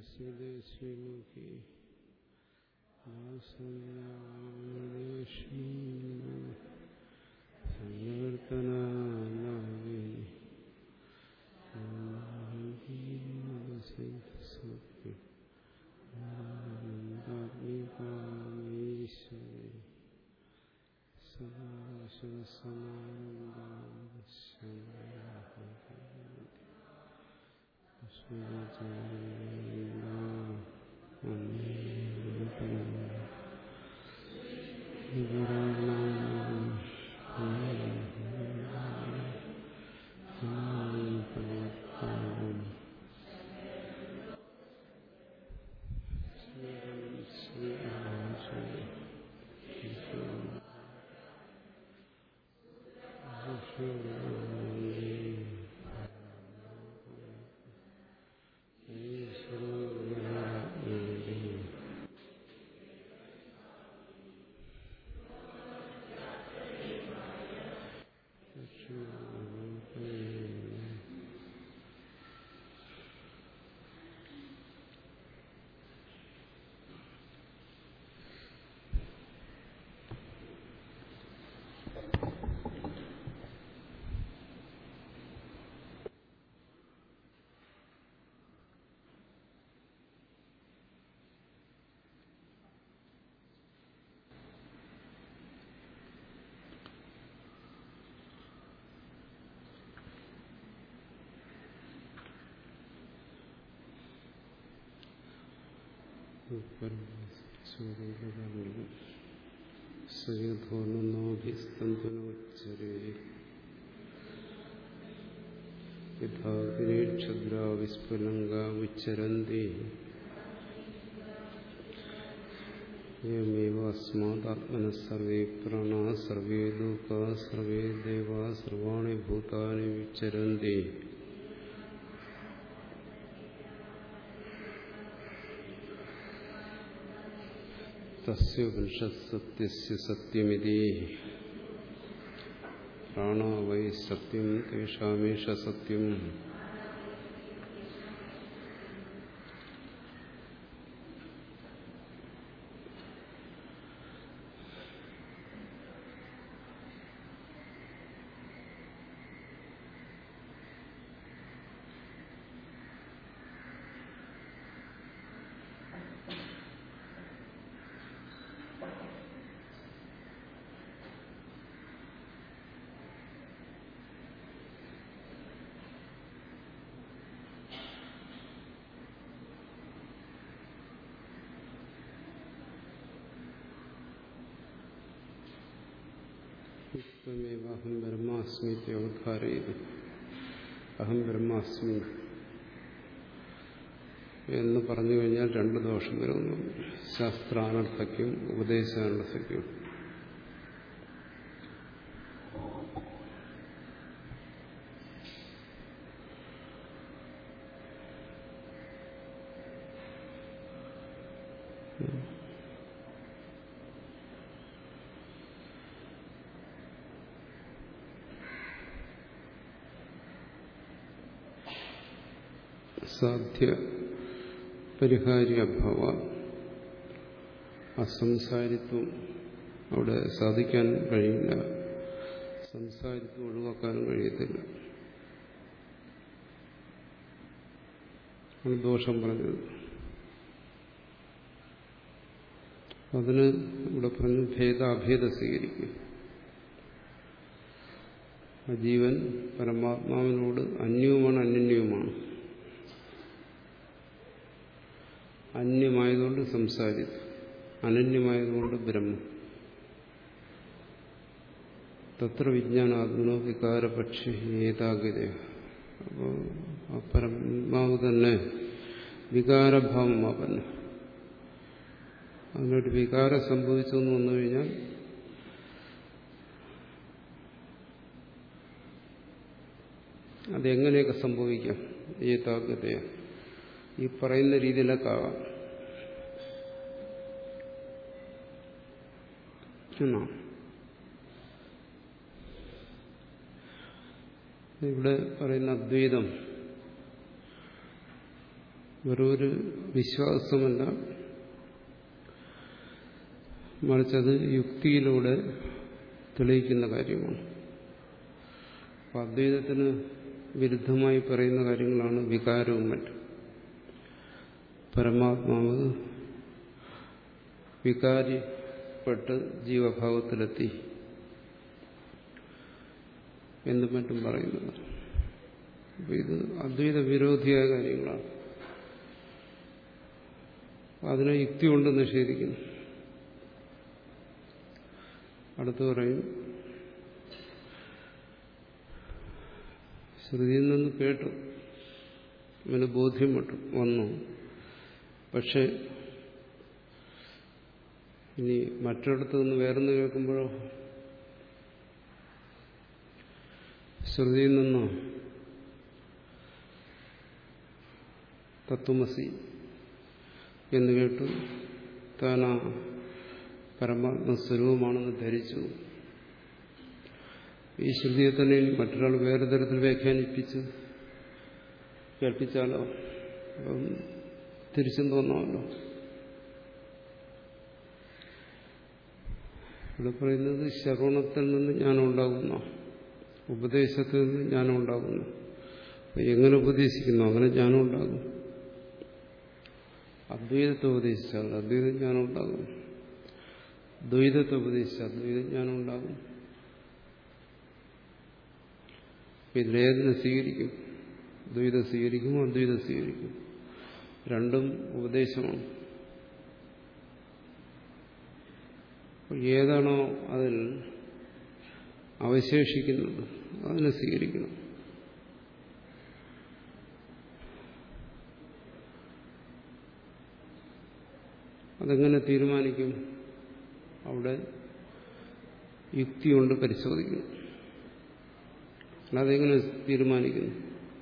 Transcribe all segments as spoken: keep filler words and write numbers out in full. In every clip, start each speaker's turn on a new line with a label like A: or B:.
A: ദേശമുഖി സങ്കീർത്തനായി ക്ഷദ്രാവിസ്ഫുലങ്കാ ഉച്ചരന്തി യമേവാസ്മാദാത്മനഃ സർവേ പ്രാണാഃ സർവേ ലോകാഃ സർവേ ദേവാഃ സർവാണി ഭൂതാനി വിചരന്തി തസ്യ ഉപനിഷത് സത്യസ്യ സത്യമിതി പ്രാണോ വൈ സത്യം തേഷാമേഷ സത്യം. അഹം ബ്രഹ്മാസ്മി അവധാരയത്. അഹം ബ്രഹ്മാസ്മി എന്ന് പറഞ്ഞു കഴിഞ്ഞാൽ രണ്ട് ദോഷം വരുന്നു. ശാസ്ത്രാനർത്ഥയ്ക്കും ഉപദേശാനർത്ഥയ്ക്കും. സാധ്യ പരിഹാരി അഭാവ, അസംസാരിത്വം അവിടെ സാധിക്കാൻ കഴിയില്ല. സംസാരിത്വം ഒഴിവാക്കാനും കഴിയത്തില്ല. ആണ് ദോഷം പറഞ്ഞത്. അതിന് ഇവിടെ പറഞ്ഞു ഭേദാഭേദം സ്വീകരിക്കും. ആ ജീവൻ പരമാത്മാവിനോട് അന്യവുമാണ് അനന്യവുമാണ്. അന്യമായതുകൊണ്ട് സംസാരിത്വം, അനന്യമായതുകൊണ്ട് ബ്രഹ്മം. തത്ര വിജ്ഞാനാത്മനോ വികാരപക്ഷി ഏതാഗ്രത. അപ്പോൾ ആ പരമാത്മാവ് തന്നെ വികാരഭാവമാപന്ന. അതിനൊരു വികാരം സംഭവിച്ചു എന്ന് വന്നു കഴിഞ്ഞാൽ അതെങ്ങനെയൊക്കെ സംഭവിക്കാം. ഏതാഗ്രതയ ഈ പറയുന്ന രീതിയിലൊക്കെ ആകാം. ഇവിടെ പറയുന്ന അദ്വൈതം വെറൊരു വിശ്വാസമല്ല, മറിച്ചത് യുക്തിയിലൂടെ തെളിയിക്കുന്ന കാര്യമാണ്. അപ്പം അദ്വൈതത്തിന് വിരുദ്ധമായി പറയുന്ന കാര്യങ്ങളാണ് വികാരവും മറ്റും. പരമാത്മാവ് വികാരിപ്പെട്ട് ജീവഭാവത്തിലെത്തി എന്നും മറ്റും പറയുന്നത്. അപ്പം ഇത് അദ്വൈത വിരോധിയായ കാര്യങ്ങളാണ്. അതിനെ യുക്തി കൊണ്ട് നിഷേധിക്കുന്നു. അടുത്ത് പറയും, ശ്രുതിയിൽ നിന്ന് കേട്ടു, അവന് ബോധ്യം വന്നു, പക്ഷെ ഇനി മറ്റൊരിടത്ത് നിന്ന് വേറൊന്ന് കേൾക്കുമ്പോഴോ, ശ്രുതിയിൽ നിന്നോ തത്വമസി എന്ന് കേട്ടു, താൻ ആ പരമാത്മസ്വരൂപമാണെന്ന് ധരിച്ചു. ഈ ശ്രുതിയെ തന്നെ മറ്റൊരാൾ വേറെ തരത്തിൽ വ്യാഖ്യാനിപ്പിച്ച് കേൾപ്പിച്ചാലോ, അപ്പം തിരിച്ചും തോന്നാമല്ലോ. ഇവിടെ പറയുന്നത് ശ്രവണത്തിൽ നിന്ന് ജ്ഞാനം ഉണ്ടാകുന്നു, ഉപദേശത്തിൽ നിന്ന് ജ്ഞാനം ഉണ്ടാകുന്നു. എങ്ങനെ ഉപദേശിക്കുന്നു അങ്ങനെ ജ്ഞാനം ഉണ്ടാകും. അദ്വൈതത്തെ ഉപദേശിച്ചാൽ അദ്വൈത ജ്ഞാനം ഉണ്ടാകും, ദ്വൈതത്തെ ഉപദേശിച്ചാൽ അദ്വൈത ജ്ഞാനം ഉണ്ടാകും. ഇതിലേതിനെ സ്വീകരിക്കും? ദ്വൈതം സ്വീകരിക്കും, അദ്വൈതം സ്വീകരിക്കും. രണ്ടും ഉപദേശമാണ്. ഏതാണോ അതിൽ അവശേഷിക്കുന്നത് അതിനെ സ്വീകരിക്കണം. അതെങ്ങനെ തീരുമാനിക്കും? അവിടെ യുക്തി കൊണ്ട് പരിശോധിക്കണം. അതെങ്ങനെ തീരുമാനിക്കുന്നു?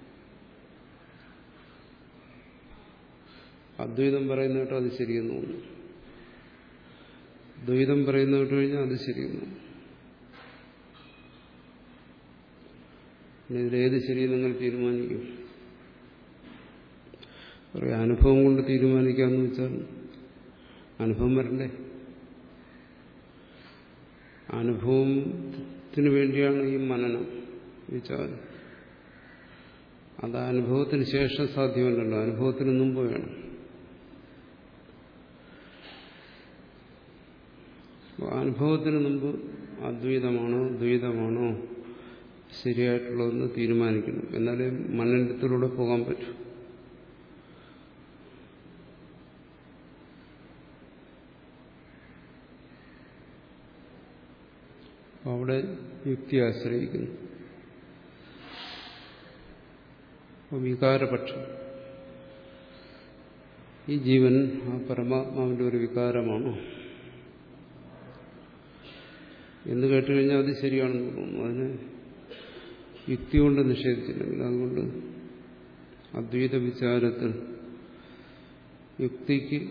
A: അദ്വൈതം പറയുന്ന കേട്ടോ അത് ശരിയെന്ന് തോന്നുന്നു, ദ്വൈതം പറയുന്ന കേട്ട് കഴിഞ്ഞാൽ അത് ശരിയെന്ന്. പിന്നെ ഇതിലേത് ശരിയെന്ന് നിങ്ങൾ തീരുമാനിക്കും? പറയാം അനുഭവം കൊണ്ട് തീരുമാനിക്കാമെന്ന് വെച്ചാൽ അനുഭവം വരണ്ടേ? അനുഭവത്തിന് വേണ്ടിയാണ് ഈ മനനം, വിചാരം. അത് അനുഭവത്തിന് ശേഷം സാധ്യമല്ലല്ലോ, അനുഭവത്തിന് മുമ്പ് വേണം. അനുഭവത്തിന് മുമ്പ് അദ്വൈതമാണോ ദ്വൈതമാണോ ശരിയായിട്ടുള്ളതെന്ന് തീരുമാനിക്കണം. എന്നാലേ മനനത്തിലൂടെ പോകാൻ പറ്റൂ. അവിടെ യുക്തി ആശ്രയിക്കുന്നു. വികാരപക്ഷം, ഈ ജീവൻ ആ പരമാത്മാവിന്റെ ഒരു വികാരമാണോ എന്ന് കേട്ടുകഴിഞ്ഞാൽ അത് ശരിയാണെന്ന് തോന്നുന്നു. അതിനെ യുക്തി കൊണ്ട് നിഷേധിച്ചില്ലെങ്കിൽ, അതുകൊണ്ട് അദ്വൈത വിചാരത്തിൽ യുക്തിക്ക്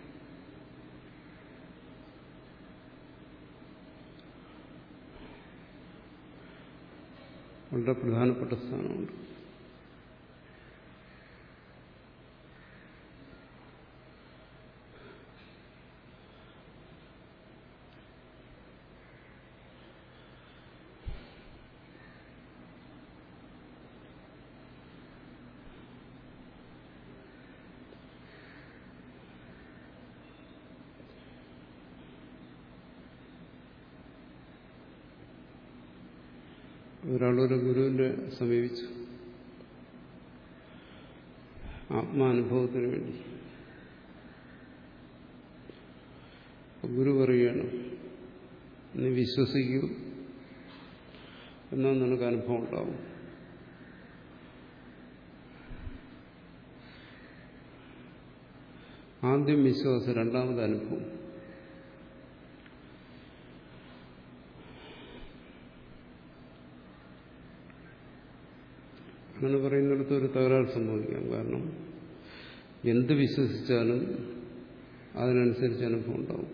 A: വളരെ പ്രധാനപ്പെട്ട സ്ഥാനമുണ്ട്. ഒരാളൊരു ഗുരുവിനെ സമീപിച്ചു ആത്മാനുഭവത്തിന് വേണ്ടി. ഗുരു പറയുകയാണ്, നീ വിശ്വസിക്കൂ, എന്നാൽ നിനക്ക് അനുഭവം ഉണ്ടാവും. ആദ്യം വിശ്വാസം, രണ്ടാമത് അനുഭവം. അങ്ങനെ പറയുന്നിടത്ത് ഒരു തകരാറ് സംഭവിക്കാം. കാരണം എന്ത് വിശ്വസിച്ചാലും അതിനനുസരിച്ച് അനുഭവം ഉണ്ടാവും.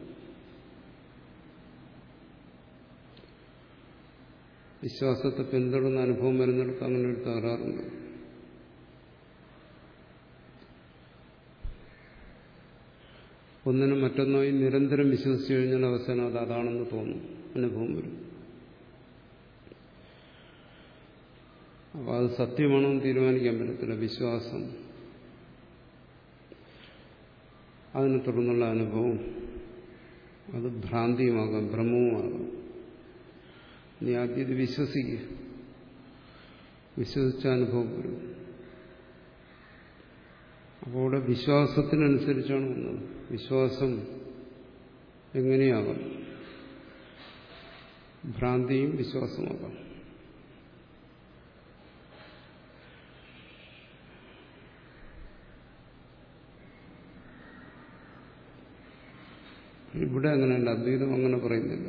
A: വിശ്വാസത്തെ പിന്തുടർന്ന അനുഭവം വരുന്നിടത്ത് അങ്ങനെ ഒരു തകരാറുണ്ട്. ഒന്നിനും മറ്റൊന്നായി നിരന്തരം വിശ്വസിച്ചു കഴിഞ്ഞാൽ അവസാനം അത് അതാണെന്ന് തോന്നും, അനുഭവം വരും. അപ്പോൾ അത് സത്യമാണോ എന്ന് തീരുമാനിക്കാൻ പറ്റത്തില്ല. വിശ്വാസം, അതിനെ തുടർന്നുള്ള അനുഭവം അത് ഭ്രാന്തിയുമാകാം, ഭ്രമവുമാകാം. നീ ആദ്യം ഇത് വിശ്വസിക്കുക, വിശ്വസിച്ച അനുഭവം വരും. അപ്പോൾ ഇവിടെ വിശ്വാസത്തിനനുസരിച്ചാണ് വന്നത്. വിശ്വാസം എങ്ങനെയാകാം? ഭ്രാന്തിയും വിശ്വാസമാകാം. ഇവിടെ അങ്ങനെയല്ല, അദ്വൈതം അങ്ങനെ പറയുന്നില്ല.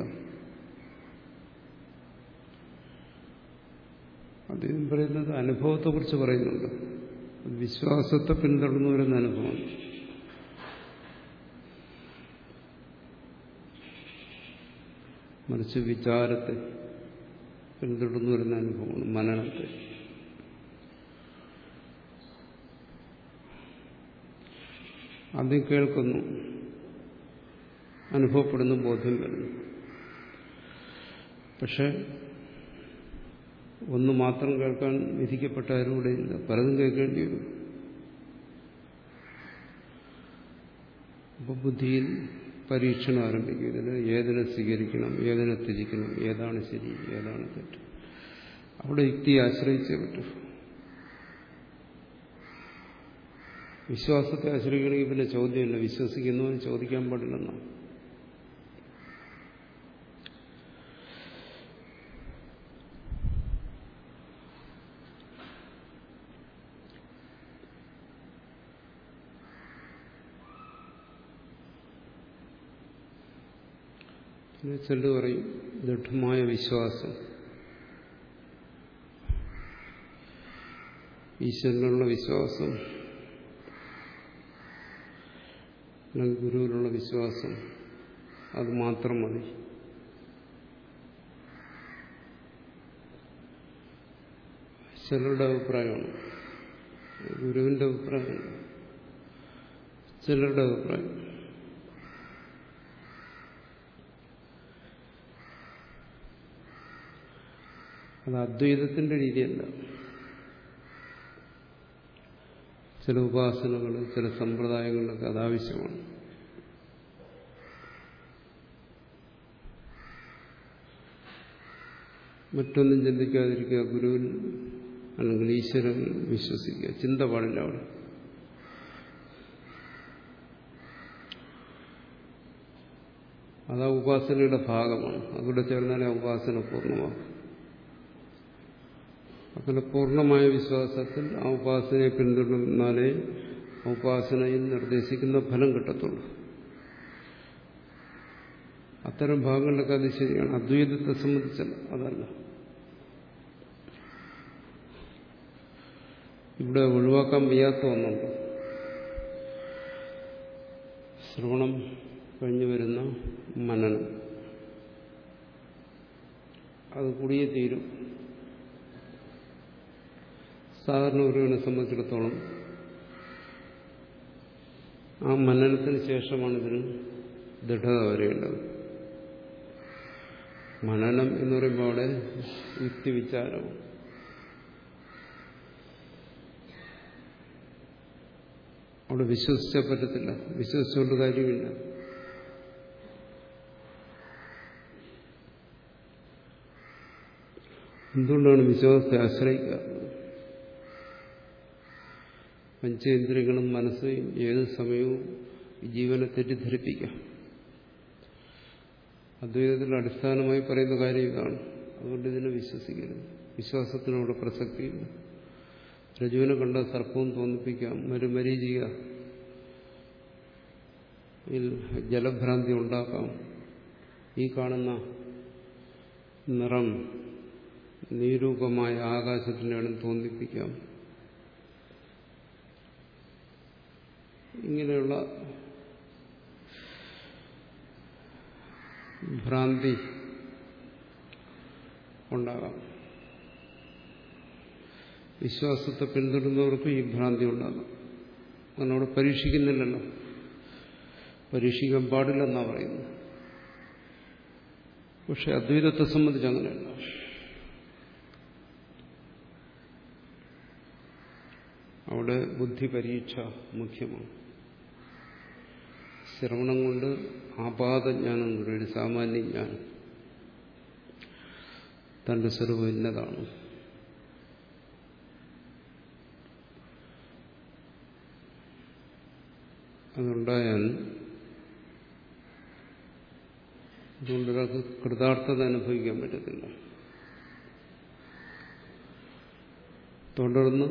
A: അദ്വൈതം പറയുന്നത് അനുഭവത്തെക്കുറിച്ച് പറയുന്നുണ്ട്. വിശ്വാസത്തെ പിന്തുടർന്നു വരുന്ന അനുഭവമാണ്. മറിച്ച് വിചാരത്തെ പിന്തുടർന്നു വരുന്ന അനുഭവമാണ്, മനനത്തെ. ആദ്യം കേൾക്കുന്നു, അനുഭവപ്പെടുന്നു, ബോധ്യം വരുന്നു. പക്ഷെ ഒന്ന് മാത്രം കേൾക്കാൻ വിധിക്കപ്പെട്ട ആരും ഇവിടെ ഇല്ല. പലതും കേൾക്കേണ്ടി വരും. അപ്പോൾ ബുദ്ധിയിൽ പരീക്ഷണം ആരംഭിക്കും. ഇതിന് ഏതിനെ സ്വീകരിക്കണം, ഏതിനെ ത്യജിക്കണം, ഏതാണ് ശരി, ഏതാണ് തെറ്റ്. അവിടെ യുക്തിയെ ആശ്രയിച്ചേ പറ്റൂ. വിശ്വാസത്തെ ആശ്രയിക്കണമെങ്കിൽ പിന്നെ ചോദ്യമില്ല, വിശ്വസിക്കുന്നവന് ചോദിക്കാൻ പാടില്ലെന്നാണ്. ചെല്ലു പറയും ദൃഢമായ വിശ്വാസം, ഈശ്വരനുള്ള വിശ്വാസം, അല്ലെങ്കിൽ ഗുരുവിലുള്ള വിശ്വാസം, അത് മാത്രം മതി. ചിലരുടെ അഭിപ്രായമാണ്, ഗുരുവിന്റെ അഭിപ്രായമാണ്, ചിലരുടെ അഭിപ്രായം. അത് അദ്വൈതത്തിന്റെ രീതിയല്ല. ചില ഉപാസനകൾ, ചില സമ്പ്രദായങ്ങളിലൊക്കെ അതാവശ്യമാണ്. മറ്റൊന്നും ചിന്തിക്കാതിരിക്കുക, ഗുരുവിൽ അല്ലെങ്കിൽ ഈശ്വരൻ വിശ്വസിക്കുക, ചിന്ത പാടില്ല അവിടെ. അതാ ഉപാസനയുടെ ഭാഗമാണ്. അതുകൂടെ ചേർന്നാലേ ഉപാസന പൂർണ്ണമാകും. അങ്ങനെ പൂർണ്ണമായ വിശ്വാസത്തിൽ ആ ഉപാസനയെ പിന്തുടർന്നാലേ ആ ഉപാസനയിൽ നിർദ്ദേശിക്കുന്ന ഫലം കിട്ടത്തുള്ളൂ. അത്തരം ഭാഗങ്ങളിലൊക്കെ അത് ശരിയാണ്. അദ്വൈതത്തെ സംബന്ധിച്ചല്ല, അതല്ല. ഇവിടെ ഒഴിവാക്കാൻ വയ്യാത്ത ഒന്നുണ്ട്. ശ്രവണം കഴിഞ്ഞു വരുന്ന മനനം, അത് കൂടിയേ തീരും. സാധാരണ ഒരുവനെ സംബന്ധിച്ചിടത്തോളം ആ മനനത്തിന് ശേഷമാണ് ഇതിന് ദൃഢത വരേണ്ടത്. മനനം എന്ന് പറയുമ്പോൾ അവിടെ യുക്തിവിചാരവും. അവിടെ വിശ്വസിച്ചാൽ പറ്റത്തില്ല, വിശ്വസിച്ചുകൊണ്ട് കാര്യമില്ല. എന്തുകൊണ്ടാണ് വിശ്വാസത്തെ ആശ്രയിക്കുക? പഞ്ചേന്ദ്രിയങ്ങളും മനസ്സും ഏത് സമയവും ജീവനെ തെറ്റിദ്ധരിപ്പിക്കാം. അദ്വൈതത്തിൽ അടിസ്ഥാനമായി പറയുന്ന കാര്യം ഇതാണ്. അതുകൊണ്ട് ഇതിനെ വിശ്വസിക്കരുത്. വിശ്വാസത്തിനോട് പ്രസക്തിയില്ല. രജുവിനെ കണ്ട സർപ്പവും തോന്നിപ്പിക്കാം, ഒരു മരീചിക ജലഭ്രാന്തി ഉണ്ടാക്കാം, ഈ കാണുന്ന നിറം നിരൂപമായ ആകാശത്തിനാണ് തോന്നിപ്പിക്കാം. ഇങ്ങനെയുള്ള ഭ്രാന്തി ഉണ്ടാകാം. വിശ്വാസത്തെ പിന്തുടരുന്നവർക്കും ഈ ഭ്രാന്തി ഉണ്ടാകാം. അതിനോട് പരീക്ഷിക്കുന്നില്ലല്ലോ. പരീക്ഷിക്കാൻ പാടില്ലെന്നാണ് പറയുന്നത്. പക്ഷെ അദ്വൈതത്തെ സംബന്ധിച്ച് അങ്ങനെയല്ല. അവിടെ ബുദ്ധി പരീക്ഷ മുഖ്യമാണ്. ശ്രവണം കൊണ്ട് ആപാതജ്ഞാനം എന്നൊരു ഒരു സാമാന്യ ജ്ഞാനം, തന്റെ സ്വരൂപം ഇന്നതാണ്. അതുണ്ടായാൽ അതുകൊണ്ട് ഒരാൾക്ക് കൃതാർത്ഥത അനുഭവിക്കാൻ പറ്റത്തില്ല. തുടർന്ന്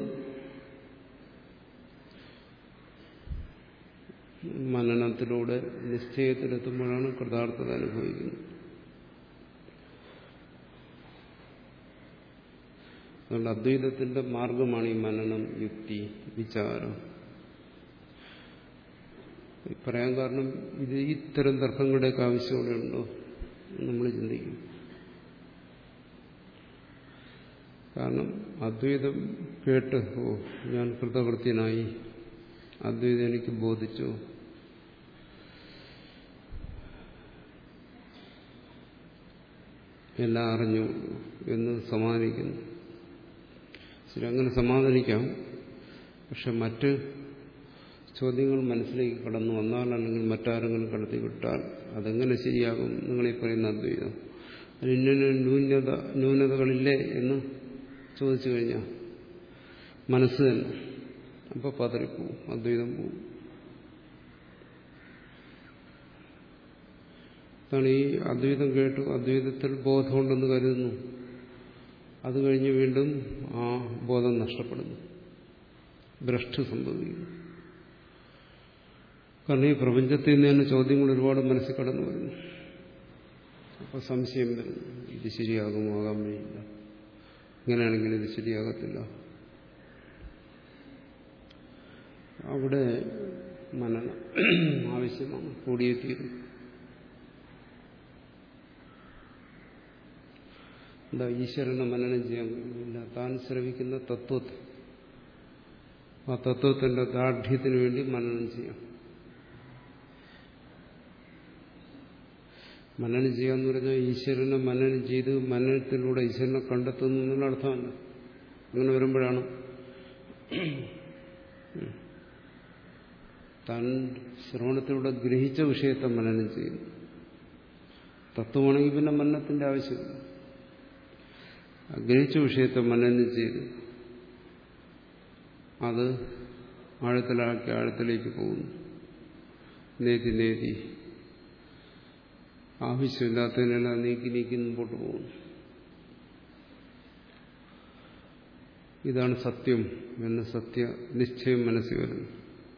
A: മനനത്തിലൂടെ നിശ്ചയത്തിലെത്തുമ്പോഴാണ് കൃതാർത്ഥത അനുഭവിക്കുന്നത്. അതുകൊണ്ട് അദ്വൈതത്തിന്റെ മാർഗമാണ് ഈ മനനം, യുക്തി, വിചാരം. പറയാൻ കാരണം ഇത് ഇത്തരം തർക്കങ്ങളുടെയൊക്കെ ആവശ്യമുണ്ടോ നമ്മൾ ചിന്തിക്കും. കാരണം അദ്വൈതം കേട്ട് ഓ ഞാൻ കൃതകൃത്യനായി, അദ്വൈതം എനിക്ക് ബോധിച്ചു, എല്ലാം അറിഞ്ഞു എന്ന് സമാധാനിക്കുന്നു. ശരി, അങ്ങനെ സമാധാനിക്കാം. പക്ഷെ മറ്റ് ചോദ്യങ്ങൾ മനസ്സിലേക്ക് കടന്നു വന്നാൽ, അല്ലെങ്കിൽ മറ്റാരെങ്കിലും കടത്തി വിട്ടാൽ അതെങ്ങനെ ശരിയാകും? നിങ്ങളീ പറയുന്ന അദ്വൈതം അതിന് ഇന്ന ന്യൂനത ന്യൂനതകളില്ലേ എന്ന് ചോദിച്ചു കഴിഞ്ഞാൽ മനസ്സ് തന്നെ അപ്പോൾ പതറിപ്പോവും, അദ്വൈതം പോവും. അതാണ് ഈ അദ്വൈതം കേട്ടു, അദ്വൈതത്തിൽ ബോധമുണ്ടെന്ന് കരുതുന്നു, അത് കഴിഞ്ഞ് വീണ്ടും ആ ബോധം നഷ്ടപ്പെടുന്നു, ഭ്രഷ്ട് സംഭവിക്കുന്നു. കാരണം ഈ പ്രപഞ്ചത്തിൽ നിന്ന് തന്നെ ചോദ്യങ്ങൾ ഒരുപാട് മനസ്സിൽ കടന്നു വരുന്നു. അപ്പോൾ സംശയം വരുന്നു, ഇത് ശരിയാകുമോ, ആകാൻ വഴിയില്ല, ഇങ്ങനെയാണെങ്കിൽ ഇത് ശരിയാകത്തില്ല. അവിടെ മനനം ആവശ്യമാണ്, കൂടിയേ തീരും. എന്താ ഈശ്വരനെ മനനം ചെയ്യാൻ കഴിയില്ല. താൻ ശ്രവിക്കുന്ന തത്വത്തെ, ആ തത്വത്തിന്റെ ദാർഢ്യത്തിന് വേണ്ടി മനനം ചെയ്യാം. മനനം ചെയ്യാന്ന് പറഞ്ഞാൽ ഈശ്വരനെ മനനം ചെയ്ത് മനനത്തിലൂടെ ഈശ്വരനെ കണ്ടെത്തുന്നു എന്നുള്ള അർത്ഥമല്ല. അങ്ങനെ വരുമ്പോഴാണ് താൻ ശ്രവണത്തിലൂടെ ഗ്രഹിച്ച വിഷയത്തെ മനനം ചെയ്യുന്നു. തത്വമാണെങ്കിൽ പിന്നെ മനനത്തിന്റെ ആവശ്യമില്ല. ഗ്രഹിച്ച വിഷയത്തെ മനനം ചെയ്ത് അത് ആഴത്തിലാക്കി ആഴത്തിലേക്ക് പോകുന്നു. നേതി നേതി ആവശ്യമില്ലാത്തതിനെല്ലാം നീക്കി നീക്കി മുമ്പോട്ട് പോകുന്നു. ഇതാണ് സത്യം എന്ന സത്യ നിശ്ചയം മനസ്സിൽ വരുന്നു.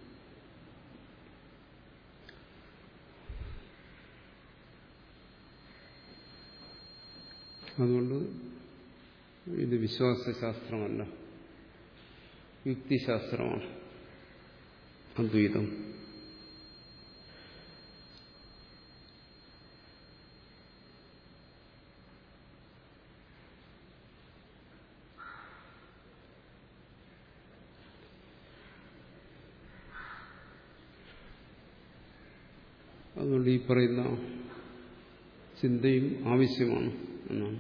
A: അതുകൊണ്ട് ഇത് വിശ്വാസശാസ്ത്രമല്ല, യുക്തിശാസ്ത്രമാണ് അദ്വൈതം. അതുകൊണ്ട് ഈ പറയുന്ന ചിന്തയും ആവശ്യമാണ് എന്നാണ്.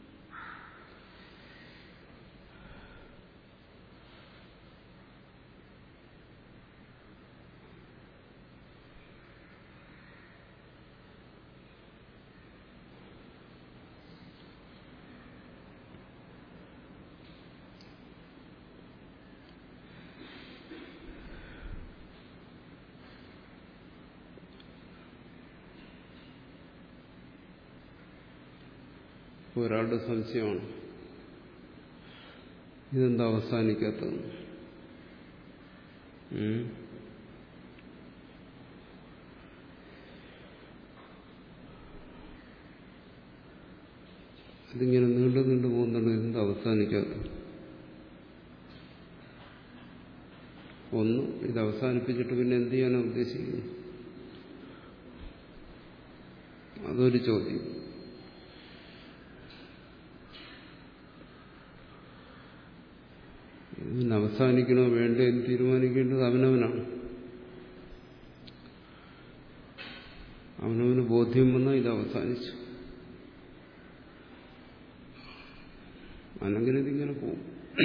A: ഒരാളുടെ സംശയമാണ്, ഇതെന്താ അവസാനിക്കാത്തത്? ഇതിങ്ങനെ നീണ്ടു നീണ്ടു പോകുന്നുണ്ട്, ഇതെന്താ അവസാനിക്കാത്തത്? ഒന്ന്, ഇത് അവസാനിപ്പിച്ചിട്ട് പിന്നെ എന്ത് ചെയ്യാനാണ് ഉദ്ദേശിക്കുന്നത്? അതൊരു ചോദ്യം. ഇതിന് അവസാനിക്കണോ വേണ്ടോ എന്ന് തീരുമാനിക്കേണ്ടത് അവനവനാണ്. അവനവന് ബോധ്യം വന്നാൽ ഇത് അവസാനിച്ചു. അല്ലെങ്കിൽ ഇതിങ്ങനെ പോകും.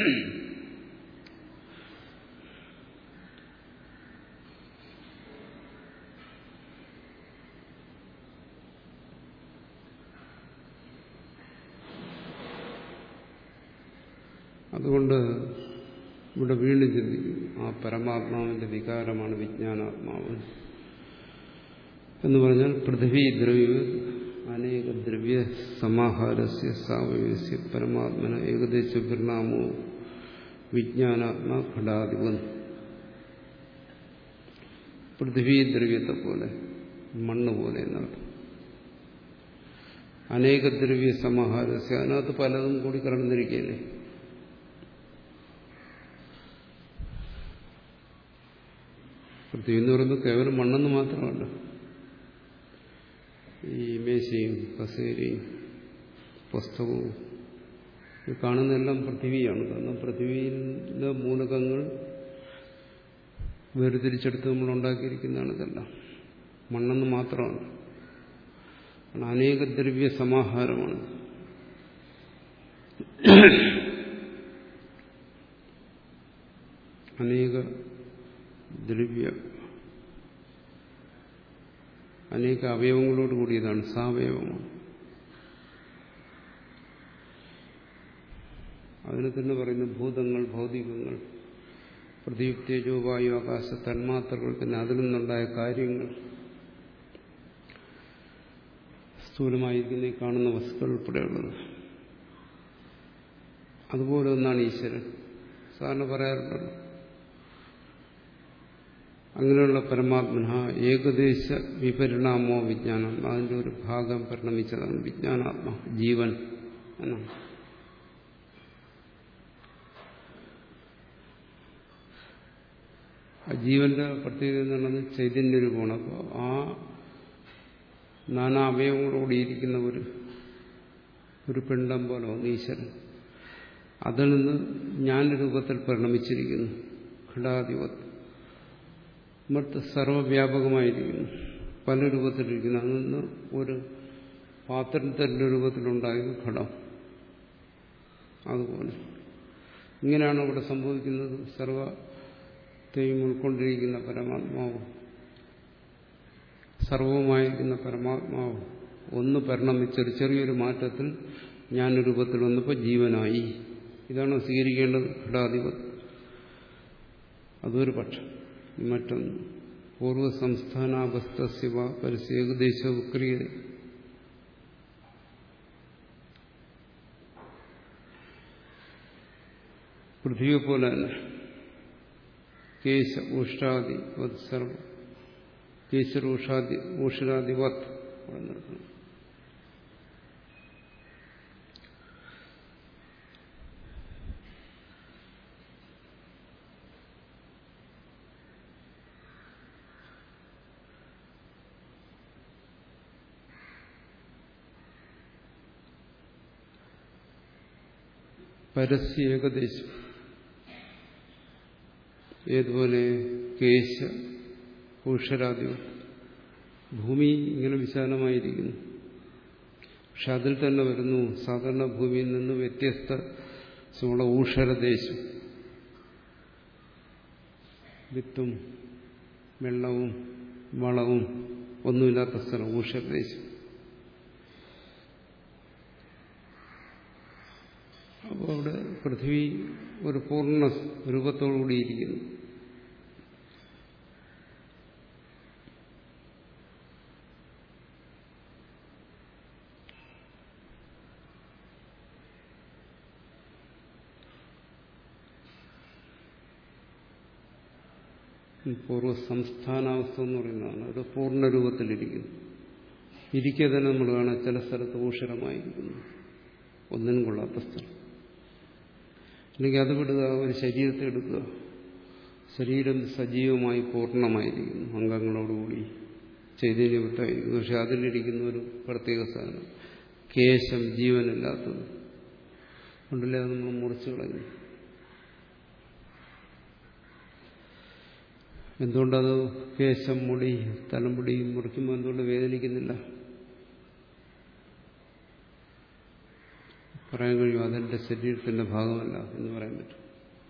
A: അതുകൊണ്ട് ഇവിടെ വീണ്ടും ചിന്തിക്കും, ആ പരമാത്മാവിന്റെ വികാരമാണ് വിജ്ഞാനാത്മാവ് എന്ന് പറഞ്ഞാൽ പൃഥ്വി ദ്രവ്യ അനേക ദ്രവ്യ സമാഹാരസ്യ സാവയവസ്യ പരമാത്മന ഏകദേശ പരിണാമോ വിജ്ഞാനാത്മാ ഘടാധിപൻ. പൃഥ്വി ദ്രവ്യത്തെ പോലെ, മണ്ണ് പോലെ എന്നർത്ഥം. അനേക ദ്രവ്യ സമാഹാരസ്യ, അതിനകത്ത് പലതും കൂടി കടന്നിരിക്കുകയല്ലേ. പൃഥ്വി എന്ന് പറയുന്നത് കേവലം മണ്ണെന്ന് മാത്രമല്ല, ഈ മേശയും കസേരയും പുസ്തകവും ഈ കാണുന്നതെല്ലാം പൃഥ്വിയാണ്. കാരണം പൃഥ്വിയിലെ മൂലകങ്ങൾ വേർതിരിച്ചെടുത്ത് നമ്മൾ ഉണ്ടാക്കിയിരിക്കുന്നതാണ് ഇതെല്ലാം. മണ്ണെന്ന് മാത്രമാണ്. അനേക ദ്രവ്യ സമാഹാരമാണ്. അനേക ദ്രവ്യ അനേക അവയവങ്ങളോട് കൂടിയതാണ്, സാവയവമാണ്. അതിനെ തന്നെ പറയുന്ന ഭൂതങ്ങൾ, ഭൗതികങ്ങൾ, പൃഥ്വി തേജോ വായു ആകാശ തന്മാത്രകൾ, പിന്നെ അതിൽ നിന്നുണ്ടായ കാര്യങ്ങൾ, സ്ഥൂലമായിരിക്കുന്ന ഈ കാണുന്ന വസ്തുക്കൾ ഉൾപ്പെടെയുള്ളത്. അതുപോലെ ഒന്നാണ് ഈശ്വരൻ. സാധാരണ പറയാറുണ്ടല്ലോ, അങ്ങനെയുള്ള പരമാത്മന ഏകദേശ വിപരിണാമോ വിജ്ഞാനം, അതിൻ്റെ ഒരു ഭാഗം പരിണമിച്ചതാണ് വിജ്ഞാനാത്മ, ജീവൻ എന്നാണ്. ആ ജീവന്റെ പ്രത്യേകത എന്നുള്ളത് ചൈതന്യരൂപമാണ്. അപ്പോൾ ആ നാനാ അവയവങ്ങളോടിയിരിക്കുന്ന ഒരു ഒരു പിണ്ഡം പോലെ ഒന്ന് ഈശ്വരൻ, അതിൽ നിന്ന് ജ്ഞാനരൂപത്തിൽ പരിണമിച്ചിരിക്കുന്നു. ഘടാധിപത്യം മറ്റ് സർവവ്യാപകമായിരിക്കുന്നു, പല രൂപത്തിലിരിക്കുന്നു. അതിൽ നിന്ന് ഒരു പാത്രത്തിന്റെ രൂപത്തിലുണ്ടായത് ഘടം. അതുപോലെ ഇങ്ങനെയാണ് ഇവിടെ സംഭവിക്കുന്നത്. സർവത്തെയും ഉൾക്കൊണ്ടിരിക്കുന്ന പരമാത്മാവ്, സർവവുമായിരിക്കുന്ന പരമാത്മാവ് ഒന്ന് പരിണമിച്ചൊരു ചെറിയൊരു മാറ്റത്തിൽ ജ്ഞാനരൂപത്തിൽ വന്നപ്പോൾ ജീവനായി. ഇതാണ് സ്വീകരിക്കേണ്ടത് ഘടാധിപത്യം. അതൊരു പക്ഷം. മറ്റൊന്ന് പൂർവ്വസംസ്ഥാനാവസ്ഥ പരിശേകദേശ വിക്രിയ, പൃഥ്വിയെ പോലെ തന്നെ കേശ ഊഷ്ടാദി സർവ കേശരൂഷാദി ഊഷരാദിവത് നടക്കുന്നു. പരസ്യ ഏകദേശം ഏതുപോലെ കേശ ഊഷരാദിവത്, ഭൂമി ഇങ്ങനെ വിശാലമായിരിക്കുന്നു, പക്ഷെ അതിൽ തന്നെ വരുന്നു സാധാരണ ഭൂമിയിൽ നിന്ന് വ്യത്യസ്ത ഊഷരദേശം, വിത്തും വെള്ളവും വളവും ഒന്നുമില്ലാത്ത സ്ഥലം ഊഷരദേശം. അപ്പോൾ അവിടെ പൃഥ്വി ഒരു പൂർണ്ണ രൂപത്തോടുകൂടിയിരിക്കുന്നു. പൂർവ്വ സംസ്ഥാനാവസ്ഥ എന്ന് പറയുന്നതാണ്. അത് പൂർണ്ണ രൂപത്തിലിരിക്കുന്നു. ഇരിക്കെ തന്നെ നമ്മൾ കാണാം ചില സ്ഥലത്ത് ഊഷരമായിരിക്കുന്നു, ഒന്നിനും കൊള്ളാത്ത സ്ഥലം. അല്ലെങ്കിൽ അത് വിടുക, ഒരു ശരീരത്തെ എടുക്കുക, ശരീരം സജീവമായി പൂർണ്ണമായിരിക്കുന്നു, അംഗങ്ങളോടുകൂടി ചൈതന്യവത്തായിരിക്കുന്നു. പക്ഷെ അതിലിരിക്കുന്ന ഒരു പ്രത്യേക സാധനം കേശം, ജീവനില്ലാത്തത് കൊണ്ടല്ലേ അത് നമ്മൾ മുറിച്ചു കളഞ്ഞു. എന്തുകൊണ്ടത് കേശം, മുടി, തലമുടി മുറിക്കുമ്പോൾ എന്തുകൊണ്ട് വേദനിക്കുന്നില്ല? പറയാൻ കഴിയും അതെന്റെ ശരീരത്തിന്റെ ഭാഗമല്ല എന്ന് പറയാൻ പറ്റും.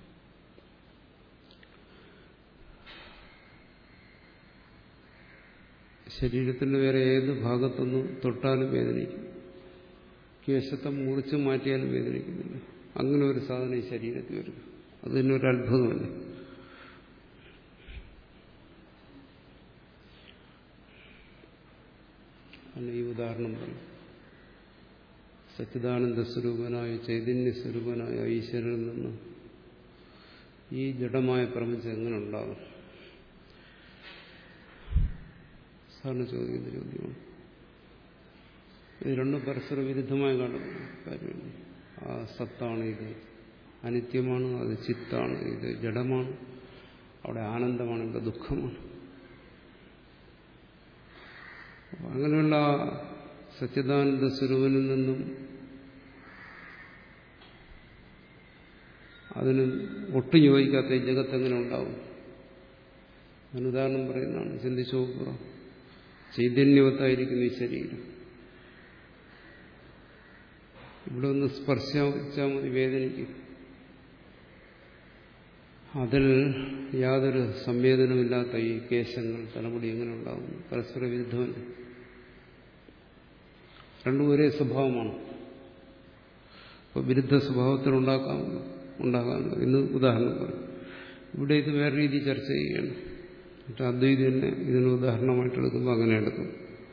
A: ശരീരത്തിന്റെ വേറെ ഏത് ഭാഗത്തൊന്നും തൊട്ടാലും വേദനിക്കും. കേശത്തെ മുറിച്ച് മാറ്റിയാലും വേദനിക്കുന്നില്ല. അങ്ങനെ ഒരു സാധനം ഈ ശരീരത്തിൽ വരും. അത് തന്നെ ഒരു അത്ഭുതമല്ല. അല്ല ഈ ഉദാഹരണം പറയും. സച്ചിദാനന്ദ സ്വരൂപനായ ചൈതന്യ സ്വരൂപനായ ഈശ്വരനിൽ നിന്ന് ഈ ജഡമായ പ്രപഞ്ചം എങ്ങനെ ഉണ്ടാകും? സാറിന് ചോദിക്കുന്ന ചോദ്യമാണ്. ഇത് രണ്ടും പരസ്പര വിരുദ്ധമായ കാര്യമാണ്. ആ സത്താണ്, ഇത് അനിത്യമാണ്, അത് ചിത്താണ്, ഇത് ജഡമാണ്. അവിടെ ആനന്ദമാണ്, ഇവിടെ ദുഃഖമാണ്. അങ്ങനെയുള്ള സച്ചിദാനന്ദ സ്വരൂപനിൽ നിന്നും അതിന് ഒട്ടും യോജിക്കാത്ത ഈ ജഗത്ത് എങ്ങനെ ഉണ്ടാവും? അതിനുദാഹരണം പറയുന്നതാണ്. ചിന്തിച്ചു നോക്കുക. ചൈതന്യവത്തായിരിക്കുന്ന ഈ ശരീരം ഇവിടെ ഒന്ന് സ്പർശിച്ചാൽ മതി, വേദനിക്കും. അതിൽ യാതൊരു സംവേദനമില്ലാത്ത ഈ കേശങ്ങൾ, തലമുടി എങ്ങനെ ഉണ്ടാകും? പരസ്പര വിരുദ്ധമല്ല. രണ്ടും ഒരേ സ്വഭാവമാണ്. അപ്പോൾ വിരുദ്ധ സ്വഭാവത്തിലുണ്ടാക്കാം ഉണ്ടാകാമല്ലോ എന്ന് ഉദാഹരണം പറയും. ഇവിടെ ഇത് വേറെ രീതി ചർച്ച ചെയ്യുകയാണ്. എന്നിട്ട് അദ്വൈതി തന്നെ ഇതിന് ഉദാഹരണമായിട്ട് എടുക്കുമ്പോൾ അങ്ങനെ എടുക്കും.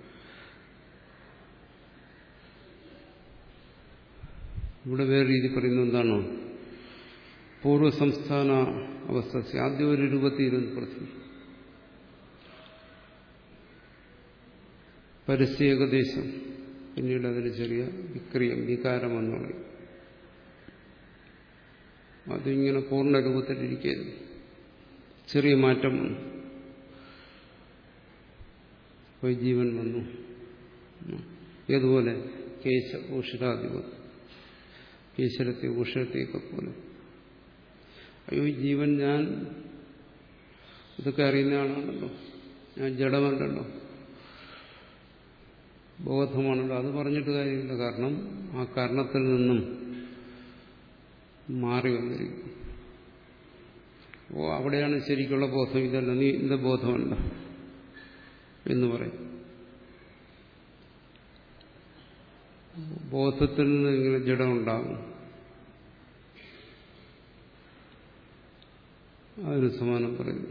A: ഇവിടെ വേറെ രീതി പറയുന്നത് എന്താണോ? പൂർവ്വ സംസ്ഥാന അവസ്ഥ ആദ്യം ഒരു രൂപത്തിയിരുന്ന് പൃഥ്വി, പരസ്യേകദേശം, പിന്നീട് അതിന് ചെറിയ വിക്രിയം, വികാരം എന്ന് പറയും. അതിങ്ങനെ പൂർണ്ണ രൂപത്തിലിരിക്കുകയായിരുന്നു. ചെറിയ മാറ്റം വന്നു, പോയി ജീവൻ വന്നു. ഏതുപോലെ കേശ ഊഷരാധിപം, കേശരത്തെ ഊഷരത്തെയൊക്കെ പോലെ. അയ്യോ ജീവൻ ഞാൻ ഇതൊക്കെ അറിയുന്ന ആളാണല്ലോ, ഞാൻ ജഡമല്ലല്ലോ, ബോധമാണല്ലോ. അത് പറഞ്ഞിട്ട് കാര്യമില്ല. കാരണം ആ കാരണത്തിൽ നിന്നും മാറി വന്നിരിക്കും. ഓ അവിടെയാണ് ശരിക്കുള്ള ബോധം, ഇതല്ല, നീ ഇന്റെ ബോധമല്ല എന്ന് പറയും. ബോധത്തിൽ നിന്ന് ഇങ്ങനെ ജഡമുണ്ടാകും. അതിന് സമാനം പറയുന്നു.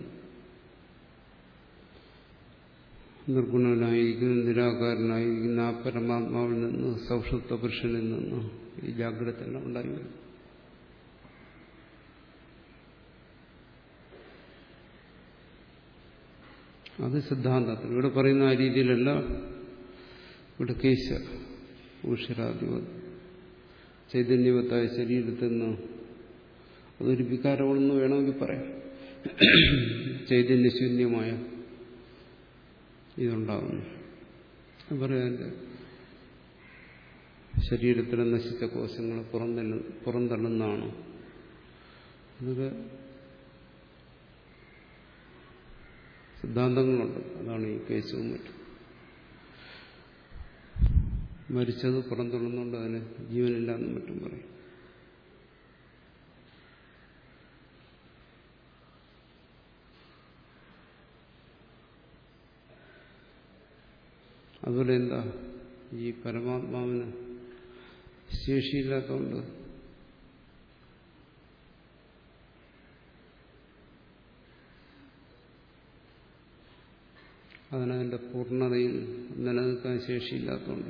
A: നിർഗുണനായിരിക്കുന്ന നിരാകാരനായിരിക്കുന്ന ആ പരമാത്മാവിൽ നിന്ന്, സൗഷുപ്ത പുരുഷനിൽ നിന്ന് ഈ ജാഗ്രതയെല്ലാം ഉണ്ടായി വരും. അത് സിദ്ധാന്തത്തിൽ ഇവിടെ പറയുന്ന ആ രീതിയിലല്ല. ഇവിടെ കേശ ഊഷരാധിപത് ചൈതന്യവത്തായ ശരീരത്തിൽ നിന്ന് അതൊരു വികാരമാണെന്ന് വേണമെങ്കിൽ പറയാം. ചൈതന്യശൂന്യമായ ഇതുണ്ടാകുന്നു. പറയാൻ ശരീരത്തിലെ നശിച്ച കോശങ്ങളെ പുറന്തള്ളു പുറന്തള്ളുന്നതാണ്. അതൊക്കെ സിദ്ധാന്തങ്ങളുണ്ട്. അതാണ് ഈ കേശവും മറ്റും. മരിച്ചത് പുറന്തള്ളുന്നുണ്ട്, അതിന് ജീവനില്ല എന്നും മറ്റും പറയും. അതുപോലെ എന്താ ഈ പരമാത്മാവിന് ശേഷിയില്ലാത്തതുകൊണ്ട് അതിനതിൻ്റെ പൂർണ്ണതയിൽ നിലനിൽക്കാൻ ശേഷിയില്ലാത്തതുകൊണ്ട്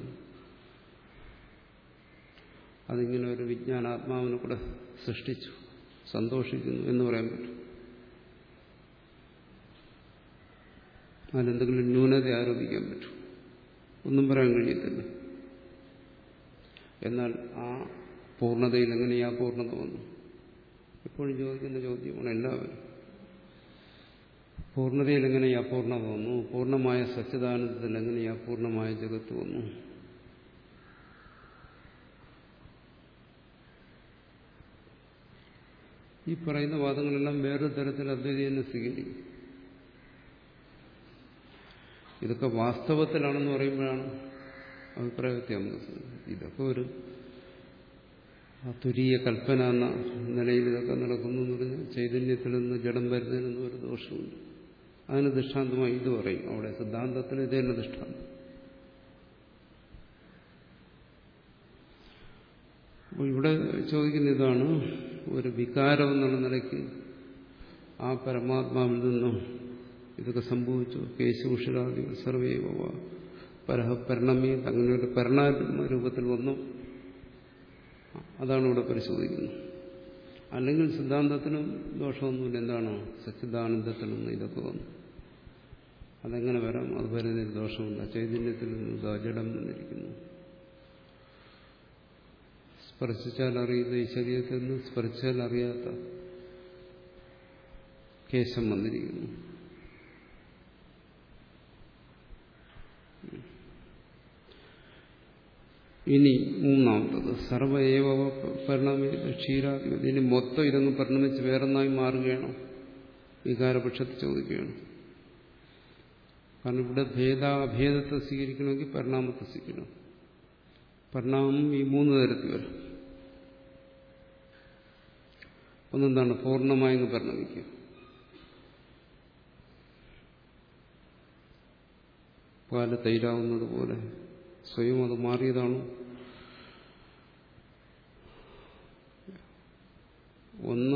A: അതിങ്ങനെ ഒരു വിജ്ഞാനാത്മാവിനെ കൂടെ സൃഷ്ടിച്ചു, സന്തോഷിക്കുന്നു എന്ന് പറയാൻ പറ്റും. അതിനെന്തെങ്കിലും ന്യൂനത ആരോപിക്കാൻ പറ്റും? ഒന്നും പറയാൻ കഴിയത്തില്ല. എന്നാൽ ആ പൂർണ്ണതയിൽ എങ്ങനെ ആ പൂർണ്ണത വന്നു? എപ്പോഴും ചോദിക്കുന്ന ചോദ്യമാണ് എല്ലാവരും. പൂർണ്ണതയിൽ എങ്ങനെ ആ പൂർണ്ണത വന്നു? പൂർണ്ണമായ സച്ചിദാനന്ദത്തിൽ എങ്ങനെ ആ പൂർണ്ണമായ ജഗത്ത് വന്നു? ഈ പറയുന്ന വാദങ്ങളെല്ലാം വേറൊരു തരത്തിൽ അദ്വൈതീയനെ സ്വീകരിക്കും. ഇതൊക്കെ വാസ്തവത്തിലാണെന്ന് പറയുമ്പോഴാണ് അഭിപ്രായ വ്യത്യാസം. ഇതൊക്കെ ഒരു തുരീയ കൽപ്പന എന്ന നിലയിൽ ഇതൊക്കെ നടക്കുന്നു എന്ന് പറഞ്ഞാൽ ചൈതന്യത്തിൽ നിന്ന് ജഡം വരുന്നതിനൊന്നും ഒരു ദോഷമുണ്ട്. അതിന് ദൃഷ്ടാന്തമായി ഇത് പറയും. അവിടെ സിദ്ധാന്തത്തിൽ ഇത് തന്നെ ദൃഷ്ടാന്തം. അപ്പോൾ ഇവിടെ ചോദിക്കുന്ന ഇതാണ്, ഒരു വികാരം എന്നുള്ള നിലയ്ക്ക് ആ പരമാത്മാവിൽ നിന്നും ഇതൊക്കെ സംഭവിച്ചു. കേശുഷരാദി സർവൈവ പരഹ പരിണമി, അങ്ങനെ ഒരു പരിണാമ രൂപത്തിൽ വന്നു. അതാണ് ഇവിടെ പരിശോധിക്കുന്നത്. അല്ലെങ്കിൽ സിദ്ധാന്തത്തിനും ദോഷമൊന്നുമില്ല. എന്താണ് സച്ചിദാനന്ദത്തിൽ നിന്ന് ഇതൊക്കെ വന്നു. അതെങ്ങനെ വരാം? അത് വരുന്നതിന് ദോഷമില്ല. ചൈതന്യത്തിൽ നിന്ന് ജഡം വന്നിരിക്കുന്നു. സ്പർശിച്ചാൽ അറിയുന്ന ഈ ശരീരത്തിൽ നിന്ന് സ്പർശിച്ചാൽ അറിയാത്ത കേശം വന്നിരിക്കുന്നു. ഇനി മൂന്നാമത്തത് സർവ്വയേവ പരിണാമി ക്ഷീരാധിപതി. ഇനി മൊത്തം ഇതങ്ങ് പരിണമിച്ച് വേറൊന്നായി മാറുകയാണോ? വികാരപക്ഷത്ത് ചോദിക്കുകയാണ്. കാരണം ഇവിടെ ഭേദാഭേദത്തെ സ്വീകരിക്കണമെങ്കിൽ പരിണാമത്തെ സ്വീകരിക്കണം. പരിണാമം ഈ മൂന്ന് തരത്തിൽ വരും. ഒന്നെന്താണ്? പൂർണ്ണമായങ്ങ് പരിണമിക്കുക. പാല് തൈരാവുന്നത് പോലെ സ്വയം അത് മാറിയതാണ്. ഒന്ന്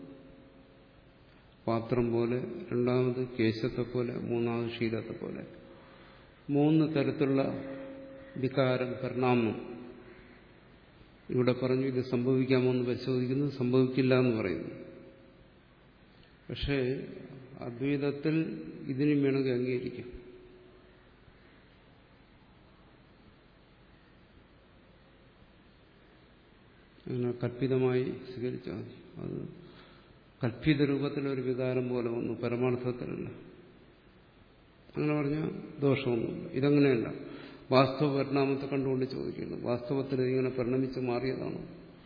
A: പാത്രം പോലെ, രണ്ടാമത് കേശത്തെ പോലെ, മൂന്നാമത് ശീലത്തെ പോലെ. മൂന്ന് തരത്തിലുള്ള വികാരം, പരിണാമം ഇവിടെ പറഞ്ഞു. ഇത് സംഭവിക്കാമോ എന്ന് പരിശോധിക്കുന്നു. സംഭവിക്കില്ല എന്ന് പറയുന്നു. പക്ഷേ അദ്വൈതത്തിൽ ഇതിനും വേണമെങ്കിൽ അംഗീകരിക്കാം. അങ്ങനെ കല്പിതമായി സ്വീകരിച്ചാൽ മതി. അത് കല്പിത രൂപത്തിലൊരു വികാരം പോലെ വന്നു, പരമാർത്ഥത്തിലല്ല. അങ്ങനെ പറഞ്ഞാൽ ദോഷമൊന്നുമില്ല. ഇതങ്ങനെയല്ല. വാസ്തവ പരിണാമത്തെ കണ്ടുകൊണ്ട് ചോദിക്കുന്നു. വാസ്തവത്തിൽ ഇതിങ്ങനെ പരിണമിച്ച് മാറിയതാണോ?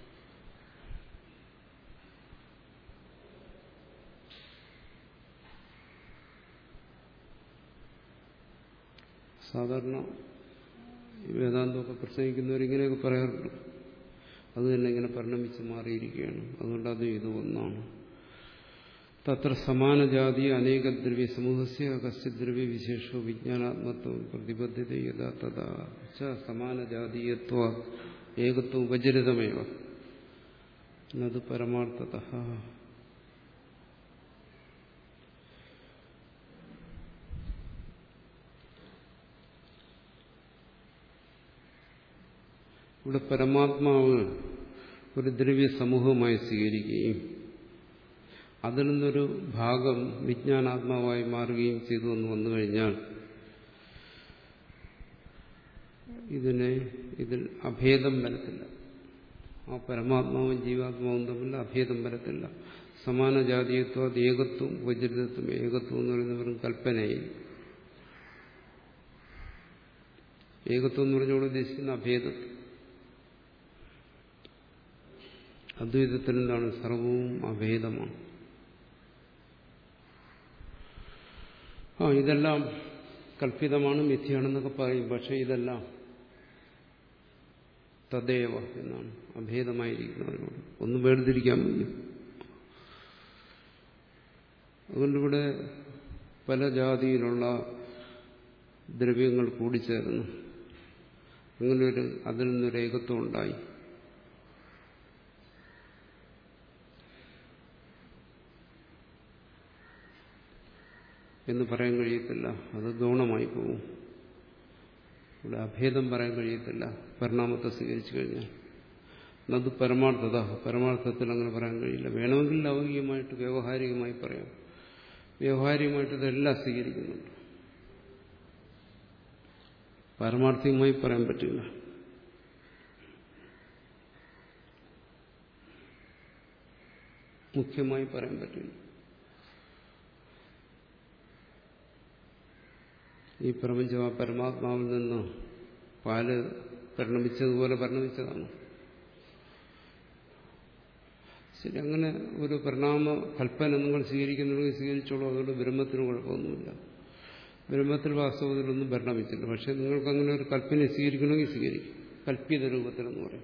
A: സാധാരണ വേദാന്തമൊക്കെ പ്രസംഗിക്കുന്നവരിങ്ങനെയൊക്കെ പറയാറുണ്ട്. അത് തന്നെ ഇങ്ങനെ പരിണമിച്ച് മാറിയിരിക്കുകയാണ്. അതുകൊണ്ട് അത് ഇത് ഒന്നാണ്. തത്ര സമാനജാതി അനേക ദ്രവ്യ സമൂഹസ്യ കസ്യദ്രവ്യ വിശേഷോ വിജ്ഞാനാത്മത്വം പ്രതിബദ്ധത യഥാ തഥാ ച സമാനജാതീയത്വ ഏകത്വം ഉപചരിതമേവ നത് പരമാർത്ഥതഃ. ഇവിടെ പരമാത്മാവ് ഒരു ദ്രവ്യ സമൂഹമായി സ്വീകരിക്കുകയും അതിൽ നിന്നൊരു ഭാഗം വിജ്ഞാനാത്മാവായി മാറുകയും ചെയ്തു എന്ന് വന്നു കഴിഞ്ഞാൽ ഇതിനെ ഇതിൽ അഭേദം വരത്തില്ല. ആ പരമാത്മാവും ജീവാത്മാവും തമ്മിൽ അഭേദം വരത്തില്ല. സമാന ജാതീയത്വം, അത് ഏകത്വം, ഉപചരിതത്വം. ഏകത്വം എന്ന് പറയുന്നത് വെറും കൽപ്പനയിൽ. ഏകത്വം എന്ന് പറഞ്ഞുകൊണ്ട് ഉദ്ദേശിക്കുന്ന അഭേദത്വം. അദ്വൈതത്തിൽ എന്താണ്? സർവവും അഭേദമാണ്. ആ ഇതെല്ലാം കൽപ്പിതമാണ്, മിഥ്യയാണെന്നൊക്കെ പറയും. പക്ഷെ ഇതെല്ലാം തദേവ എന്നാണ്, അഭേദമായിരിക്കുന്നവരോട് ഒന്നും വേർതിരിക്കാൻ വയ്യ. അതുകൊണ്ടിവിടെ പല ജാതിയിലുള്ള ദ്രവ്യങ്ങൾ കൂടിച്ചേർന്നു. അങ്ങനെയൊരു അതിൽ നിന്നൊരു ഏകത്വം ഉണ്ടായി. എന്ന് പറയാൻ കഴിയത്തില്ല. അത് ഗൗണമായി പോകും. ഇവിടെ അഭേദം പറയാൻ കഴിയത്തില്ല പരിണാമത്തെ സ്വീകരിച്ചു കഴിഞ്ഞാൽ. അത് പരമാർത്ഥത. പരമാർത്ഥത്തിൽ അങ്ങനെ പറയാൻ കഴിയില്ല. വേണമെങ്കിൽ ലൗകികമായിട്ട് വ്യാവഹാരികമായി പറയാം. വ്യാവഹാരികമായിട്ട് ഇതെല്ലാം സ്വീകരിക്കുന്നുണ്ട്. പാരമാർത്ഥികമായി പറയാൻ പറ്റില്ല. മുഖ്യമായി പറയാൻ പറ്റില്ല. ഈ പ്രപഞ്ചം ആ പരമാത്മാവിൽ നിന്ന് പാല് പരിണമിച്ചതുപോലെ പരിണമിച്ചതാണ്. ശരി, അങ്ങനെ ഒരു പരിണാമ കൽപ്പന നിങ്ങൾ സ്വീകരിക്കുന്നുണ്ടെങ്കിൽ സ്വീകരിച്ചോളൂ. അതുകൊണ്ട് ബ്രഹ്മത്തിന് കുഴപ്പമൊന്നുമില്ല. ബ്രഹ്മത്തിൽ വാസ്തവത്തിലൊന്നും പരിണമിച്ചില്ല. പക്ഷെ നിങ്ങൾക്ക് അങ്ങനെ ഒരു കൽപ്പന സ്വീകരിക്കണമെങ്കിൽ സ്വീകരിക്കും. കൽപ്പിത രൂപത്തിലെന്ന് പറയും.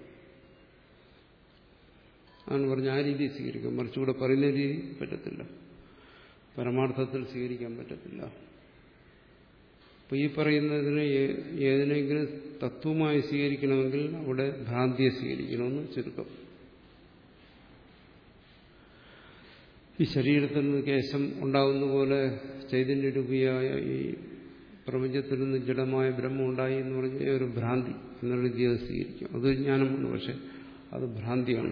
A: അതാണ് പറഞ്ഞ ആ രീതി സ്വീകരിക്കാം. മറിച്ച് ഇവിടെ പറയുന്ന രീതി പറ്റത്തില്ല, പരമാർത്ഥത്തിൽ സ്വീകരിക്കാൻ പറ്റത്തില്ല. അപ്പൊ ഈ പറയുന്നതിന് ഏതിനെങ്കിലും തത്വമായി സ്വീകരിക്കണമെങ്കിൽ അവിടെ ഭ്രാന്തിയെ സ്വീകരിക്കണമെന്ന് ചുരുക്കം. ഈ ശരീരത്തിൽ നിന്ന് കേശം ഉണ്ടാകുന്ന പോലെ ചൈതന്യരൂപിയായ ഈ പ്രപഞ്ചത്തിൽ നിന്ന് ജഡമായ ബ്രഹ്മം ഉണ്ടായി എന്ന് പറഞ്ഞ ഒരു ഭ്രാന്തി എന്നുള്ള രീതി അത് സ്വീകരിക്കും. അത് ജ്ഞാനമാണ്, പക്ഷെ അത് ഭ്രാന്തിയാണ്.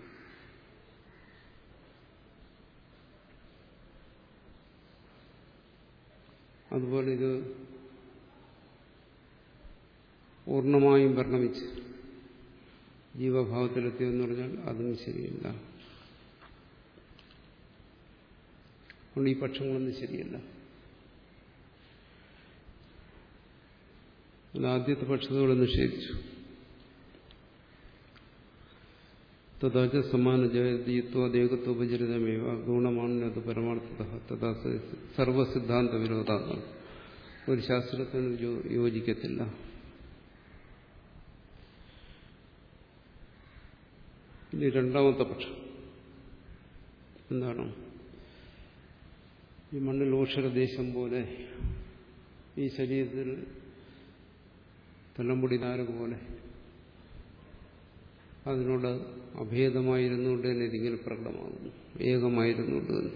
A: അതുപോലെ ഇത് പൂർണ്ണമായും പരിണമിച്ച് ജീവഭാവത്തിലെത്തിയെന്ന് പറഞ്ഞാൽ അതും ശരിയല്ല. അതുകൊണ്ട് ഈ പക്ഷങ്ങളൊന്നും ശരിയല്ല. അത് ആദ്യത്തെ പക്ഷത്തോടെ നിഷേധിച്ചു. തഥാച സമാന ജയതീത്വദേകത്വോപചരിതമേവ ഗുണമാണ് അത് പരമാർത്ഥത തഥാ സർവസിദ്ധാന്ത വിരോധാത്മാണ്. ഒരു ശാസ്ത്രത്തിന് യോജിക്കത്തില്ല. ഇനി രണ്ടാമത്തെ പക്ഷം എന്താണ്? ഈ മണ്ണിൽ ഓഷരദേശം പോലെ ഈ ശരീരത്തിൽ തലമുടി നാരക പോലെ അതിനോട് അഭേദമായിരുന്നുകൊണ്ട് തന്നെ ഇതിങ്ങനെ പ്രകടമാകുന്നു. ഏകമായിരുന്നുകൊണ്ട് തന്നെ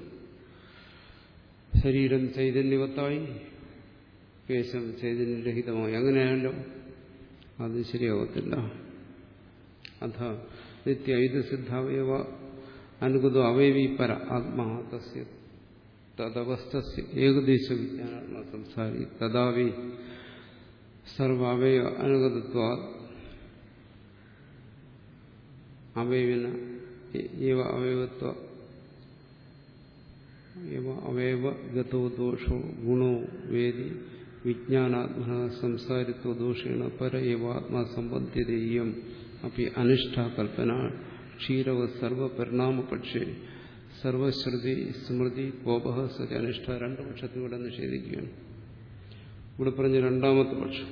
A: ശരീരം ചൈതന്യവത്തായി, കേശം ചൈതന്യരഹിതമായി. അങ്ങനെയാണല്ലോ, അത് ശരിയാവത്തില്ല. അഥ നിത്യ ഐതസിദ്ധാവയവ അനുഗതോ അവയവീ പര ആത്മാ തസ്യ തദവസ്ഥസ്യ ഏകദേശ വിജ്ഞാനാത്മാ സംസാരി തദാവി സർവ്വവയവ അനുഗതത്വാ അവയവിന ഏവ അവയവത്വ ഏവ അവയവഗതോ ദോഷോ ഗുണോ വേദി വിജ്ഞാനാത്മന സംസാരിത്വ ദോഷേണ പര ഏവ ആത്മാ സമ്പദ്ധ്യതേയം അപ്പി അനിഷ്ഠ കൽപ്പന ക്ഷീരവ സർവപരിണാമപക്ഷേ സർവശ്രുതി സ്മൃതി കോപഹ സജ അനിഷ്ഠ. രണ്ട് പക്ഷത്തിലൂടെ നിഷേധിക്കുകയാണ്. ഇവിടെ പറഞ്ഞ രണ്ടാമത്തെ പക്ഷം.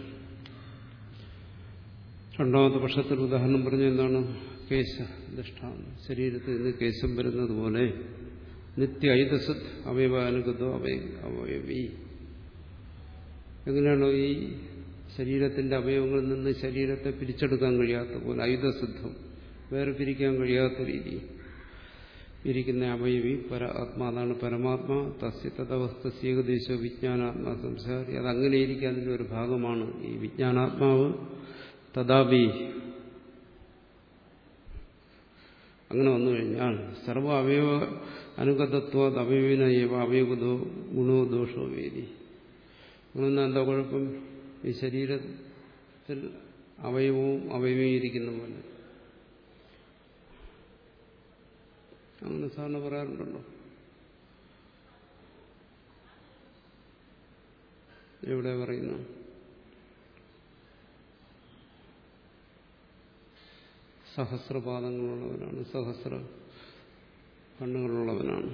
A: രണ്ടാമത്തെ പക്ഷത്തിൽ ഉദാഹരണം പറഞ്ഞ എന്താണ്? കേശ ദൃഷ്ടാന്തം. ശരീരത്തിൽ നിന്ന് കേശം വരുന്നത് പോലെ നിത്യ ഐതസത് അവയവാനുഗതോ അവയവി. എങ്ങനെയാണോ ഈ ശരീരത്തിന്റെ അവയവങ്ങളിൽ നിന്ന് ശരീരത്തെ പിരിച്ചെടുക്കാൻ കഴിയാത്ത പോലെ ഐതസിദ്ധം വേറെ പിരിക്കാൻ കഴിയാത്ത രീതി ഇരിക്കുന്ന അവയവി പര ആത്മാ. അതാണ് പരമാത്മാ. തസ്യ തദവസ്ഥ ഏകദേശ വിജ്ഞാനാത്മാ സംസാരി. അതങ്ങനെ ഇരിക്കാതിന്റെ ഒരു ഭാഗമാണ് ഈ വിജ്ഞാനാത്മാവ്. തഥാപി അങ്ങനെ വന്നു കഴിഞ്ഞാൽ സർവ അവയവ അനുഗതത്വ അവയവിന ഏവ അവയവതോ ഗുണോ ദോഷോ വേദി. അങ്ങനെന്നാ എന്താ കുഴപ്പം? ഈ ശരീരത്തിൽ അവയവവും അവയവയും ഇരിക്കുന്ന പോലെ അങ്ങനെ സാധാരണ പറയാറുണ്ടല്ലോ. എവിടെ പറയുന്നു? സഹസ്രപാദങ്ങളുള്ളവനാണ്, സഹസ്ര കണ്ണുകളുള്ളവനാണ്.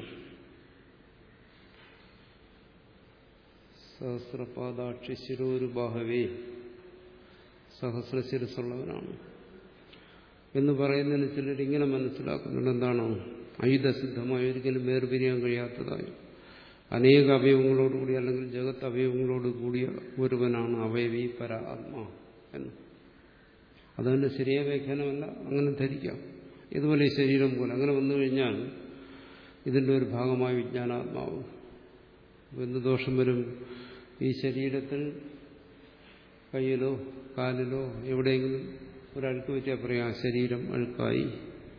A: സഹസ്രപാദാക്ഷി ശിരോരുബാഹവേ, സഹസ്രശിരസുള്ളവനാണ് എന്ന് പറയുന്നതിന് ചിലർ ഇങ്ങനെ മനസ്സിലാക്കുന്നുണ്ട്. എന്താണോ? ഐതസിദ്ധമായി ഒരിക്കലും വേർപിരിയാൻ കഴിയാത്തതായി അനേക അവയവങ്ങളോടുകൂടി അല്ലെങ്കിൽ ജഗത്ത് അവയവങ്ങളോട് കൂടിയ ഒരുവനാണ് അവയവി പര ആത്മാ എന്ന്. അതുകൊണ്ട് ശരിയായ വ്യാഖ്യാനമല്ല, അങ്ങനെ ധരിക്കാം. ഇതുപോലെ ഈ ശരീരം പോലെ അങ്ങനെ വന്നു കഴിഞ്ഞാൽ ഇതിൻ്റെ ഒരു ഭാഗമായ വിജ്ഞാനാത്മാവ്. എന്ത് ദോഷം വരും? ഈ ശരീരത്തിൽ കയ്യിലോ കാലിലോ എവിടെയെങ്കിലും ഒരഴുക്ക് പറ്റിയാൽ പറയാം ശരീരം അഴുക്കായി.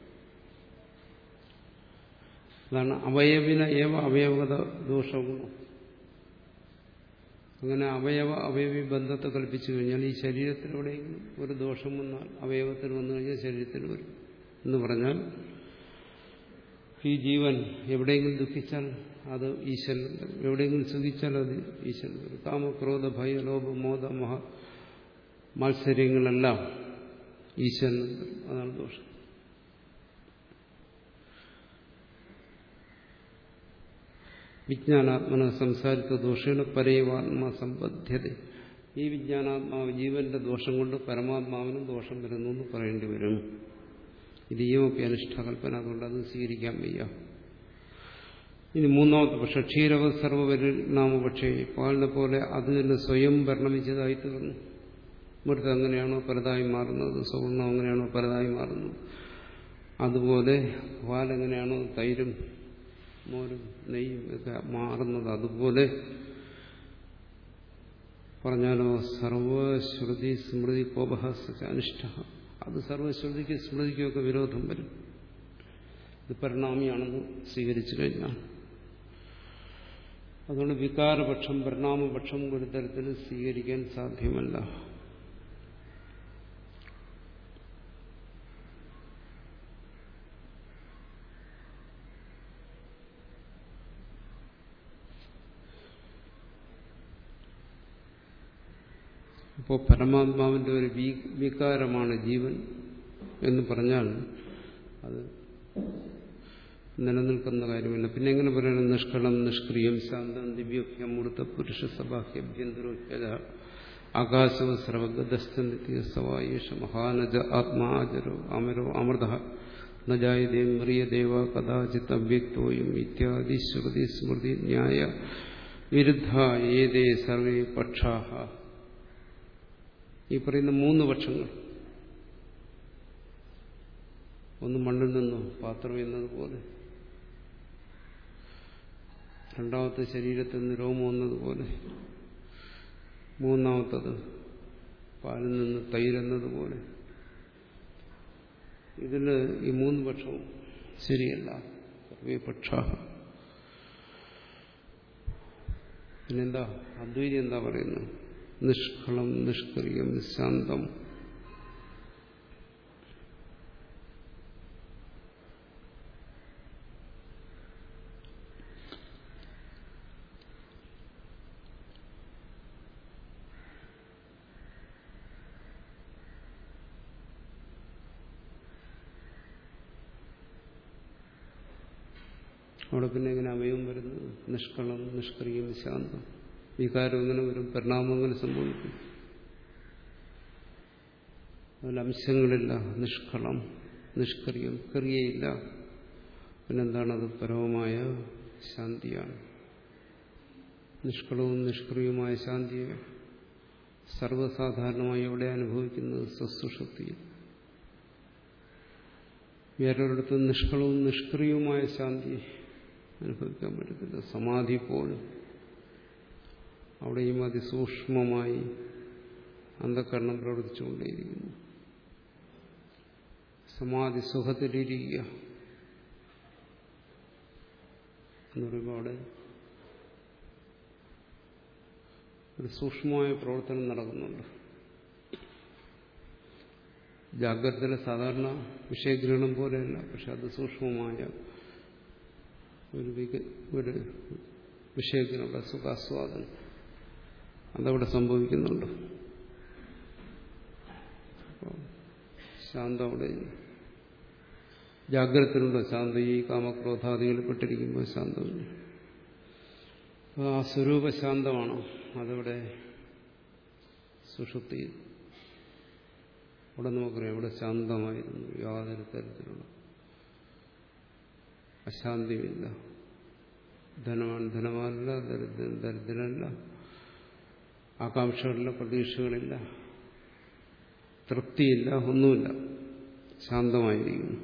A: അതാണ് അവയവിന ഏവ അവയവഗത ദോഷഗുണം. അങ്ങനെ അവയവ അവയവി ബന്ധത്തെ കൽപ്പിച്ചു കഴിഞ്ഞാൽ ഈ ശരീരത്തിൽ എവിടെയെങ്കിലും ഒരു ദോഷം വന്നാൽ അവയവത്തിൽ വന്നു കഴിഞ്ഞാൽ ശരീരത്തിൽ വരും എന്ന് പറഞ്ഞാൽ ഈ ജീവൻ എവിടെയെങ്കിലും ദുഃഖിച്ചാൽ അത് ഈശ്വരൻ, എവിടെയെങ്കിലും സുഖിച്ചാൽ അത് ഈശ്വരൻ. കാമക്രോധ ഭയ ലോഭ മോദ മഹ മാത്സര്യങ്ങളെല്ലാം ഈശ്വരൻ. അതാണ് ദോഷം. വിജ്ഞാനാത്മന സംസാരിത്ത ദോഷേണ പരേവാത്മാ സമ്പദ്ധ്യത. ഈ വിജ്ഞാനാത്മാവ് ജീവന്റെ ദോഷം കൊണ്ട് പരമാത്മാവിനും ദോഷം വരുന്നു എന്ന് പറയേണ്ടി വരും. ഇത് ഈയൊക്കെ അനിഷ്ഠകൽപ്പന, അതുകൊണ്ട് അത് സ്വീകരിക്കാൻ വയ്യ. ഇനി മൂന്നാമത്തെ പക്ഷെ ക്ഷീരവ സർവപരിണാമ പക്ഷേ പാലിനെ പോലെ അത് തന്നെ സ്വയം പരിണമിച്ചതായി തീർന്നു. മൃത് അങ്ങനെയാണോ പലതായി മാറുന്നത്, സുവർണം അങ്ങനെയാണോ പലതായി മാറുന്നത്, അതുപോലെ പാലെങ്ങനെയാണോ തൈരും മോരും നെയ്യും ഒക്കെ മാറുന്നത്, അതുപോലെ പറഞ്ഞാലോ സർവശ്രുതി സ്മൃതി കോപഹസ അനിഷ്ട, അത് സർവശ്രുതിക്ക് സ്മൃതിക്കുമൊക്കെ വിരോധം വരും. ഇത് പരിണാമിയാണെന്ന് സ്വീകരിച്ചു കഴിഞ്ഞാൽ. അതുകൊണ്ട് വികാരപക്ഷം പരിണാമപക്ഷം ഒരു തരത്തിൽ സ്വീകരിക്കാൻ സാധ്യമല്ല. അപ്പോൾ പരമാത്മാവിന്റെ ഒരു വികാരമാണ് ജീവൻ എന്ന് പറഞ്ഞാൽ അത് നിലനിൽക്കുന്ന കാര്യമില്ല. പിന്നെ എങ്ങനെ പറയണം? നിഷ്കളം നിഷ്ക്രിയം ശാന്തം ദിവ്യഭ്യമൂർത്ത പുരുഷ സഭാഹ്യഭ്യന്തരോഹ്യത ആകാശവ സർവഗതസ്ഥവായേഷ മഹാനജ ആത്മാജരോ അമരോ അമൃത നജായതേ മ്രിയദേവ കഥാചിത് അവ്യക്തോയും ഇത്യാദി ശ്രുതി സ്മൃതി ന്യായ വിരുദ്ധ ഏതേ സർവേ പക്ഷാഹ. ഈ പറയുന്ന മൂന്ന് പക്ഷങ്ങൾ, ഒന്ന് മണ്ണിൽ നിന്നോ പാത്രം എന്നതുപോലെ, രണ്ടാമത്തെ ശരീരത്തിൽ നിന്ന് രോമം എന്നതുപോലെ, മൂന്നാമത്തത് പാലിൽ നിന്ന് തൈരെന്നതുപോലെ, ഇതിൽ ഈ മൂന്ന് പക്ഷവും ശരിയല്ല. സർവേ പക്ഷാഹ. പിന്നെന്താ അദ്വൈതി എന്താ പറയുന്നത്? നിഷ്കളം നിഷ്ക്രിയം ശാന്തം. അവിടെ പിന്നെ എങ്ങനെ അവയവം വരുന്നത്? നിഷ്കളം നിഷ്ക്രിയം ശാന്തം. വികാരം എങ്ങനെ വരും? പരിണാമം എങ്ങനെ സംഭവിക്കും? അതിൽ അംശങ്ങളില്ല. നിഷ്കളം നിഷ്ക്രിയം, ക്രിയയില്ല. പിന്നെന്താണത്? പരമമായ ശാന്തിയാണ്. നിഷ്കളവും നിഷ്ക്രിയവുമായ ശാന്തിയെ സർവ്വസാധാരണമായി എവിടെ അനുഭവിക്കുന്നത്? സ്വസുഷുപ്തിയിൽ. വേറൊരിടത്ത് നിഷ്കളവും നിഷ്ക്രിയവുമായ ശാന്തി അനുഭവിക്കാൻ പറ്റത്തില്ല. സമാധി പോലും അവിടെയും അതിസൂക്ഷ്മമായി അന്ധകരണം പ്രവർത്തിച്ചുകൊണ്ടേയിരിക്കുന്നു. സമാധി സുഖത്തിലിരിക്കുക എന്ന് പറയുമ്പോൾ അവിടെ ഒരു സൂക്ഷ്മമായ പ്രവർത്തനം നടക്കുന്നുണ്ട്. ജാഗ്രതയിലെ സാധാരണ വിഷയഗ്രഹണം പോലെയല്ല, പക്ഷെ അത് സൂക്ഷ്മമായ ഒരു ഒരു വിഷയഗ്രഹണ സുഖാസ്വാദനം അതവിടെ സംഭവിക്കുന്നുണ്ട്. ശാന്തം അവിടെ ജാഗ്രതയിലുണ്ടോ? ശാന്തം ഈ കാമക്രോധാദികളിൽ പെട്ടിരിക്കുമ്പോൾ ശാന്തമില്ല. ആ സ്വരൂപശാന്തമാണ് അതവിടെ സുഷുപ്തിയിൽ. അവിടെ നമുക്കറിയാം ഇവിടെ ശാന്തമായിരുന്നു, യാതൊരു തരത്തിലുള്ള അശാന്തിയുമില്ല. ധനവാൻ ധനവാനല്ല, ദരിദ്രൻ ദരിദ്രനല്ല, ആകാംക്ഷകളില്ല, പ്രതീക്ഷകളില്ല, തൃപ്തിയില്ല, ഒന്നുമില്ല. ശാന്തമായിരിക്കുന്നു.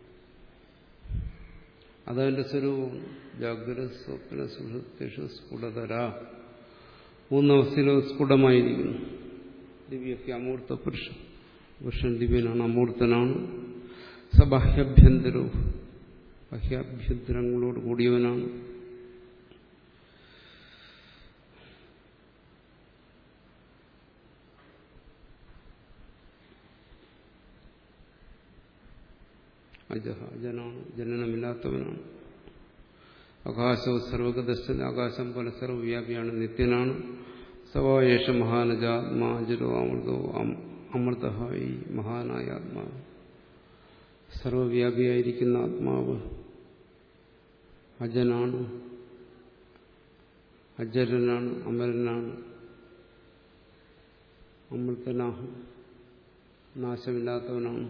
A: അതതിന്റെ സ്വരൂപമാണ്. ജാഗ്രത സ്വപ്ന സുഷുപ്തിഷു സ്ഫുടതര. മൂന്നവസ്ഥയിലോ സ്ഫുടമായിരിക്കുന്നു. ദിവ്യക്ക് അമൂർത്ത പുരുഷൻ. പുരുഷൻ ദിവ്യനാണ്, അമൂർത്തനാണ്. സബാഹ്യഭ്യന്തരവും ബാഹ്യാഭ്യന്തരങ്ങളോട് കൂടിയവനാണ്. അജഹ അജനാണ്, ജനനമില്ലാത്തവനാണ്. ആകാശവും സർവഗതസ്ഥൻ, ആകാശം പോലെ സർവവ്യാപിയാണ്, നിത്യനാണ്. സവായേഷ മഹാനജാത്മാജരോ അമൃതോ അമൃത. ഈ മഹാനായ ആത്മാവ്, സർവവ്യാപിയായിരിക്കുന്ന ആത്മാവ് അജനാണ്, അജരനാണ്, അമരനാണ്, അമൃതനാഹം, നാശമില്ലാത്തവനാണ്.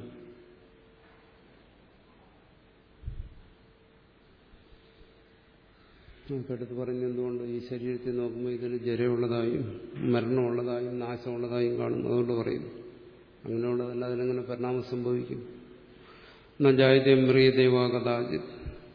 A: നമുക്കടുത്ത് പറഞ്ഞ എന്തുകൊണ്ട് ഈ ശരീരത്തിൽ നോക്കുമ്പോൾ ഇതിന് ജരമുള്ളതായും മരണമുള്ളതായും നാശമുള്ളതായും കാണുന്നു. അതുകൊണ്ട് പറയുന്നു അങ്ങനെയുള്ളതല്ല, അതിനെങ്ങനെ പരിണാമം സംഭവിക്കും? നജായതേ മ്രിയതേവാ കഥാചിത്.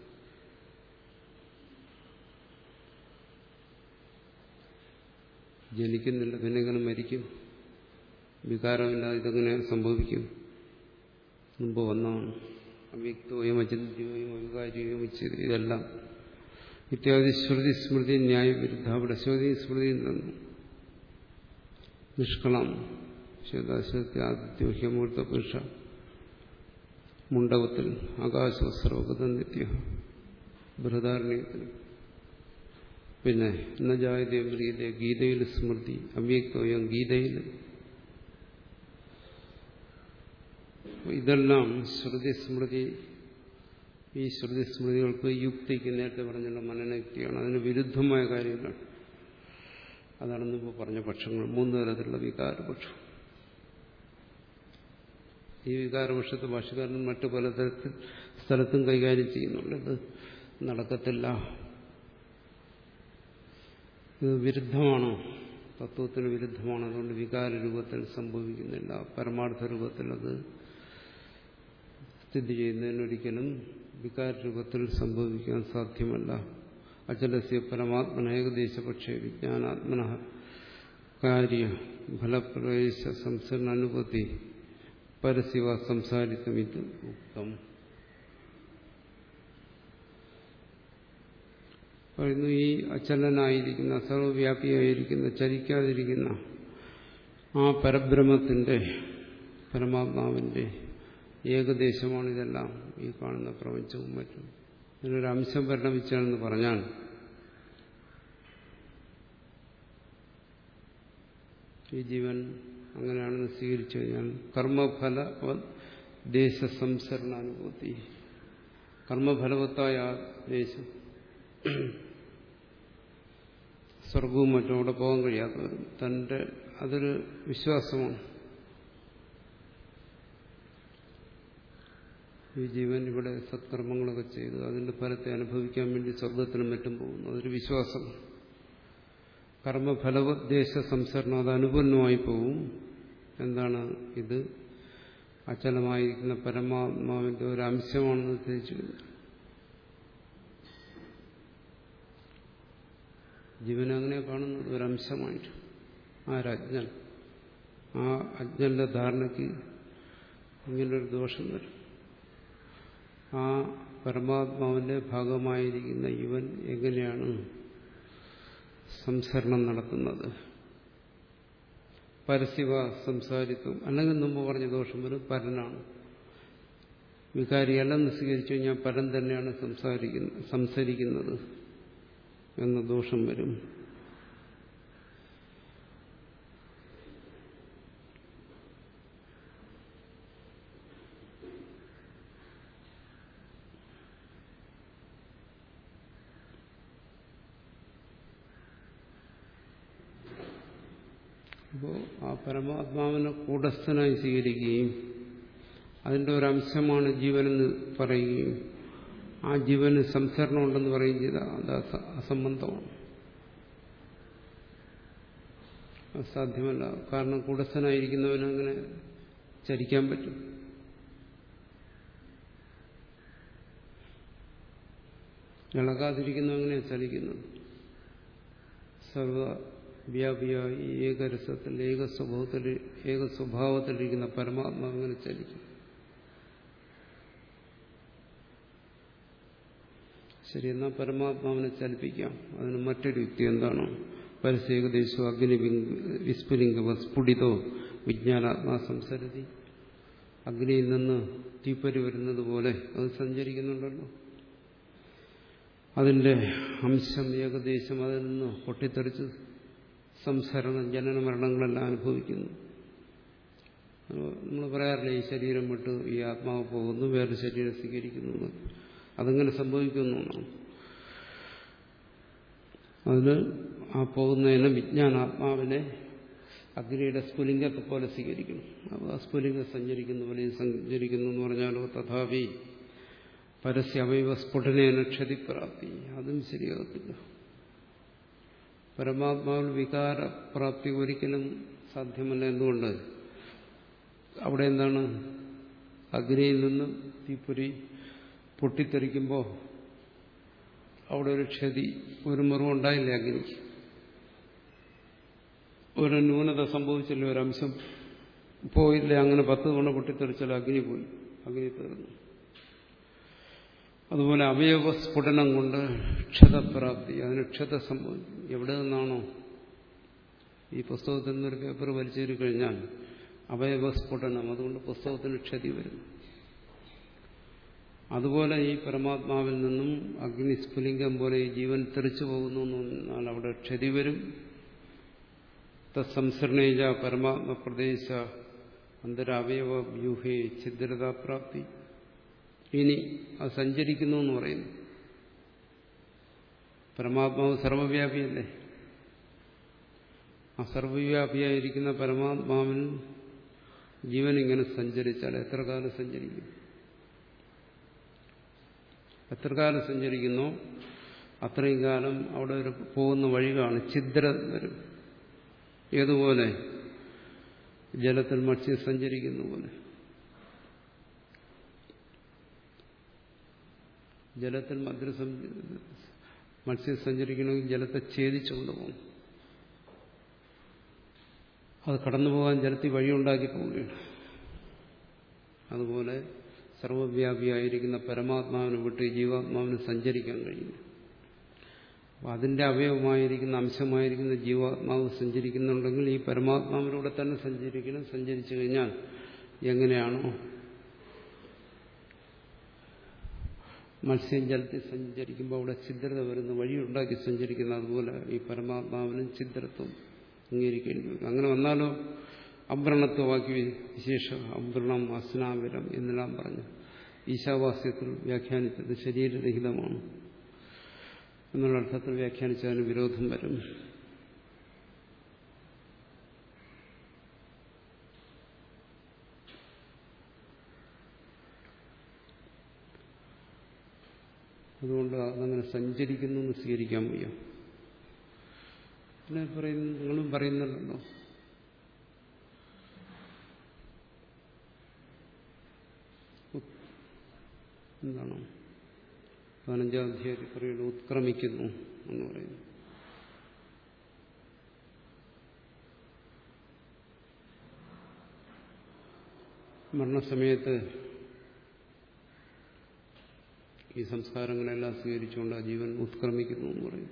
A: ജനിക്കുന്നില്ല, പിന്നെ എങ്ങനെ മരിക്കും? വികാരമില്ലാതെ ഇതെങ്ങനെ സംഭവിക്കും? മുമ്പ് വന്നാണ്. അവ്യക്തവും അചിന്തിയും അവികാരിയും ഉച്ചത്. ഇതെല്ലാം ഇത്യാദി ശ്രുതി സ്മൃതി ന്യായവിരുദ്ധ. അവിടെ ശ്രുതി സ്മൃതിയിൽ നിന്നു നിഷ്കളം ആദിത്യോഹ്യമൂർത്ത പുരുഷ മുണ്ടകത്തിൽ ആകാശവസ്രോഗത നിത്യ ബൃഹദാരണ്യത്തിൽ. പിന്നെ നജായതേ ഗീതയിൽ സ്മൃതി അവ്യക്തോയം ഗീതയിൽ. ഇതെല്ലാം ശ്രുതി സ്മൃതി. ഈ ശ്രുതി സ്മൃതികൾക്ക് യുക്തിക്ക് നേരത്തെ പറഞ്ഞുള്ള മനനയുക്തിയാണ്. അതിന് വിരുദ്ധമായ കാര്യങ്ങളാണ്. അതാണെന്ന് ഇപ്പോൾ പറഞ്ഞ പക്ഷങ്ങൾ. മൂന്ന് തരത്തിലുള്ള വികാരപക്ഷം. ഈ വികാരപക്ഷത്തെ ഭാഷകാരൻ മറ്റു പലതരത്തിൽ സ്ഥലത്തും കൈകാര്യം ചെയ്യുന്നുണ്ട്. ഇത് നടക്കത്തില്ല, ഇത് വിരുദ്ധമാണോ, തത്വത്തിന് വിരുദ്ധമാണ്, അതുകൊണ്ട് വികാര രൂപത്തിൽ സംഭവിക്കുന്നില്ല, പരമാർത്ഥ രൂപത്തിൽ അത് സ്ഥിതി ചെയ്യുന്നതിനൊരിക്കലും വികാര രൂപത്തിൽ സംഭവിക്കാൻ സാധ്യമല്ല. അചലസ്യ പരമാത്മന ഏകദേശപക്ഷേ വിജ്ഞാനാത്മന കാര്യ ഫലപ്രവേശ സംസരണ അനുപത്തി പരസ്യവ സംസാരിത്വം ഇത് ഉക്തം. പറയുന്നു ഈ അചലനായിരിക്കുന്ന സർവവ്യാപിയായിരിക്കുന്ന ചലിക്കാതിരിക്കുന്ന ആ പരബ്രഹ്മത്തിന്റെ പരമാത്മാവിന്റെ ഏകദേശമാണ് ഇതെല്ലാം, ഈ കാണുന്ന പ്രപഞ്ചവും മറ്റും. ഇതിനൊരു അംശം പരിണമിച്ചാണെന്ന് പറഞ്ഞാൽ ഈ ജീവൻ അങ്ങനെയാണെന്ന് സ്വീകരിച്ചു കഴിഞ്ഞാൽ കർമ്മഫല ദേശസംസരണാനുഭൂതി, കർമ്മഫലവത്തായ ദേശം, സ്വർഗവും മറ്റും അവിടെ പോകാൻ കഴിയാത്തവരും തന്റെ അതൊരു വിശ്വാസമാണ്. ഈ ജീവൻ ഇവിടെ സത്കർമ്മങ്ങളൊക്കെ ചെയ്ത് അതിന്റെ ഫലത്തെ അനുഭവിക്കാൻ വേണ്ടി സ്വർഗത്തിനും മറ്റും പോകുന്നു. അതൊരു വിശ്വാസം. കർമ്മഫലവദ്ദേശ സംസരണം അത് അനുപന്നമായി പോവും. എന്താണ് ഇത്? അചലമായിരിക്കുന്ന പരമാത്മാവിന്റെ ഒരു അംശമാണെന്ന് തിരിച്ചിരുന്നു. ജീവനെ അങ്ങനെ കാണുന്നത് ഒരംശമായിട്ട്. ആരജ്ഞൻ, ആ അജ്ഞന്റെ ധാരണയ്ക്ക് ഇങ്ങനൊരു ദോഷം വരും. ആ പരമാത്മാവിന്റെ ഭാഗമായിരിക്കുന്ന ഇവൻ എങ്ങനെയാണ് സംസരണം നടത്തുന്നത്? പരസ്യവ സംസാരിത്വം, അല്ലെങ്കിൽ മുമ്പ് പറഞ്ഞ ദോഷം വരും. പരനാണ്, വികാരിയല്ലെന്ന് സ്വീകരിച്ചു കഴിഞ്ഞാൽ പരൻ തന്നെയാണ് സംസാരിക്കുന്നത് സംസരിക്കുന്നത് എന്ന ദോഷം വരും. അപ്പോൾ ആ പരമാത്മാവിനെ കൂടസ്ഥനായി സ്വീകരിക്കുകയും അതിൻ്റെ ഒരംശമാണ് ജീവനെന്ന് പറയുകയും ആ ജീവന് സംസരണം ഉണ്ടെന്ന് പറയുകയും ചെയ്താൽ അത് അസംബന്ധമാണ്, അത് സാധ്യമല്ല. കാരണം കൂടസ്ഥനായിരിക്കുന്നവന് അങ്ങനെ ചരിക്കാൻ പറ്റും. ഇളകാതിരിക്കുന്ന അങ്ങനെയാണ് ചലിക്കുന്നത്. സർവവ്യാപിയായി ഏകരസത്തിൽ ഏക സ്വഭാവത്തിൽ ഏക സ്വഭാവത്തിലിരിക്കുന്ന പരമാത്മാവ് അങ്ങനെ ചലിക്കും. ശരി, എന്നാൽ പരമാത്മാവിനെ ചലിപ്പിക്കാം. അതിന് മറ്റൊരു യുക്തി എന്താണ്? പരസ്യേകദേശോ അഗ്നി വിസ്ഫുലിംഗ സ്ഫുടിതോ വിജ്ഞാനാത്മാ സംസരതി. അഗ്നിയിൽ നിന്ന് തീപ്പരി വരുന്നത് പോലെ അത് സഞ്ചരിക്കുന്നുണ്ടല്ലോ. അതിന്റെ അംശം ഏകദേശം അതിൽ നിന്ന് പൊട്ടിത്തെറിച്ച് സംസരണം ജനന മരണങ്ങളെല്ലാം അനുഭവിക്കുന്നു. നമ്മൾ പറയാറില്ല ഈ ശരീരം വിട്ട് ഈ ആത്മാവ് പോകുന്നു, വേറെ ശരീരം സ്വീകരിക്കുന്നു. അതങ്ങനെ സംഭവിക്കുന്നു. അതിന് ആ പോകുന്നതിന് വിജ്ഞാനാത്മാവിനെ അഗ്നിയുടെ സ്ഫുലിംഗത്തെ പോലെ സ്വീകരിക്കണം. അപ്പോൾ ആ സ്ഫുലിംഗം സഞ്ചരിക്കുന്ന പോലെ സഞ്ചരിക്കുന്നു എന്ന് പറഞ്ഞാലോ തഥാപി പരസ്യ അവയവ സ്ഫുടനേന ക്ഷതിപ്രാപ്തി, അതും ശരിയാകത്തില്ല. പരമാത്മാവിൽ വികാരപ്രാപ്തി ഒരിക്കലും സാധ്യമല്ല. എന്തുകൊണ്ട്? അവിടെ എന്താണ്? അഗ്നിയിൽ നിന്ന് തീപ്പൊരി പൊട്ടിത്തെറിക്കുമ്പോൾ അവിടെ ഒരു ക്ഷതി, ഒരു മുറിവുണ്ടായില്ലേ അഗ്നിക്ക്? ഒരു ന്യൂനത സംഭവിച്ചില്ല, ഒരംശം പോയില്ലേ? അങ്ങനെ പത്ത് തവണ പൊട്ടിത്തെറിച്ചാൽ അഗ്നി പോയി, അഗ്നി തീർന്നു. അതുപോലെ അവയവ സ്ഫുടനം കൊണ്ട് ക്ഷതപ്രാപ്തി, അതിന് ക്ഷത സംഭവിക്കും. എവിടെ നിന്നാണോ ഈ പുസ്തകത്തിൽ നിന്നൊരു പേപ്പർ വലിച്ചേറി കഴിഞ്ഞാൽ അവയവ സ്ഫുടനം, അതുകൊണ്ട് പുസ്തകത്തിന് ക്ഷതി വരും. അതുപോലെ ഈ പരമാത്മാവിൽ നിന്നും അഗ്നിസ്ഫുലിംഗം പോലെ ഈ ജീവൻ തെറിച്ചു പോകുന്നു എന്നാൽ അവിടെ ക്ഷതി വരും. തത്സംസരണേജ പരമാത്മപ്രദേശ അന്തരവയവ വ്യൂഹേ ഛിദ്രതാപ്രാപ്തി. ഇനി അത് സഞ്ചരിക്കുന്നു എന്ന് പറയുന്നു. പരമാത്മാവ് സർവവ്യാപിയല്ലേ? ആ സർവവ്യാപിയായിരിക്കുന്ന പരമാത്മാവിൽ ജീവൻ ഇങ്ങനെ സഞ്ചരിച്ചാൽ എത്ര കാലം സഞ്ചരിക്കും? എത്ര കാലം സഞ്ചരിക്കുന്നോ അത്രയും കാലം അവിടെ ഒരു പോകുന്ന വഴികളാണ്, ഛിദ്രം വരും. ഏതുപോലെ? ജലത്തിൽ മത്സ്യം സഞ്ചരിക്കുന്ന പോലെ. ജലത്തിൽ മത്സ്യം സഞ്ചരിക്കണമെങ്കിൽ ജലത്തെ ഛേദിച്ചുകൊണ്ട് പോകും. അത് കടന്നുപോകാൻ ജലത്തിൽ വഴിയുണ്ടാക്കി പോവുകയാണ്. അതുപോലെ സർവവ്യാപിയായിരിക്കുന്ന പരമാത്മാവിനെ വിട്ട് ജീവാത്മാവിന് സഞ്ചരിക്കാൻ കഴിയില്ല. അപ്പം അതിൻ്റെ അവയവമായിരിക്കുന്ന അംശമായിരിക്കുന്ന ജീവാത്മാവ് സഞ്ചരിക്കുന്നുണ്ടെങ്കിൽ ഈ പരമാത്മാവിലൂടെ തന്നെ സഞ്ചരിക്കണം. സഞ്ചരിച്ചു കഴിഞ്ഞാൽ എങ്ങനെയാണോ മത്സ്യം ജലത്തിൽ സഞ്ചരിക്കുമ്പോൾ അവിടെ ഛിദ്രത വരുന്ന വഴിയുണ്ടാക്കി സഞ്ചരിക്കുന്ന, അതുപോലെ ഈ പരമാത്മാവിനും ഛിദ്രത്വം അംഗീകരിക്കേണ്ടി വരും. അങ്ങനെ വന്നാലോ അബ്രണത്വവാക്യ വിശേഷം, അബ്രണം അസ്നാവിരം എന്നെല്ലാം പറഞ്ഞു ഈശാവാസ്യത്തിൽ വ്യാഖ്യാനിച്ചത് ശരീരരഹിതമാണ് എന്നുള്ള അർത്ഥത്തിൽ വ്യാഖ്യാനിച്ചതിന് വിരോധം വരും. അതുകൊണ്ട് അതങ്ങനെ സഞ്ചരിക്കുന്നു എന്ന് സ്വീകരിക്കാൻ വയ്യ. പിന്നെ പറയുന്നു, നിങ്ങളും പറയുന്നുണ്ടല്ലോ എന്താണ് പതിനഞ്ചാം അധ്യായത്തിൽ പറയുന്നത് ഉത്ക്രമിക്കുന്നു എന്ന് പറയുന്നു. മരണസമയത്ത് ഈ സംസ്കാരങ്ങളെല്ലാം സ്വീകരിച്ചുകൊണ്ട് ആ ജീവൻ ഉത്ക്രമിക്കുന്നു എന്ന് പറയും.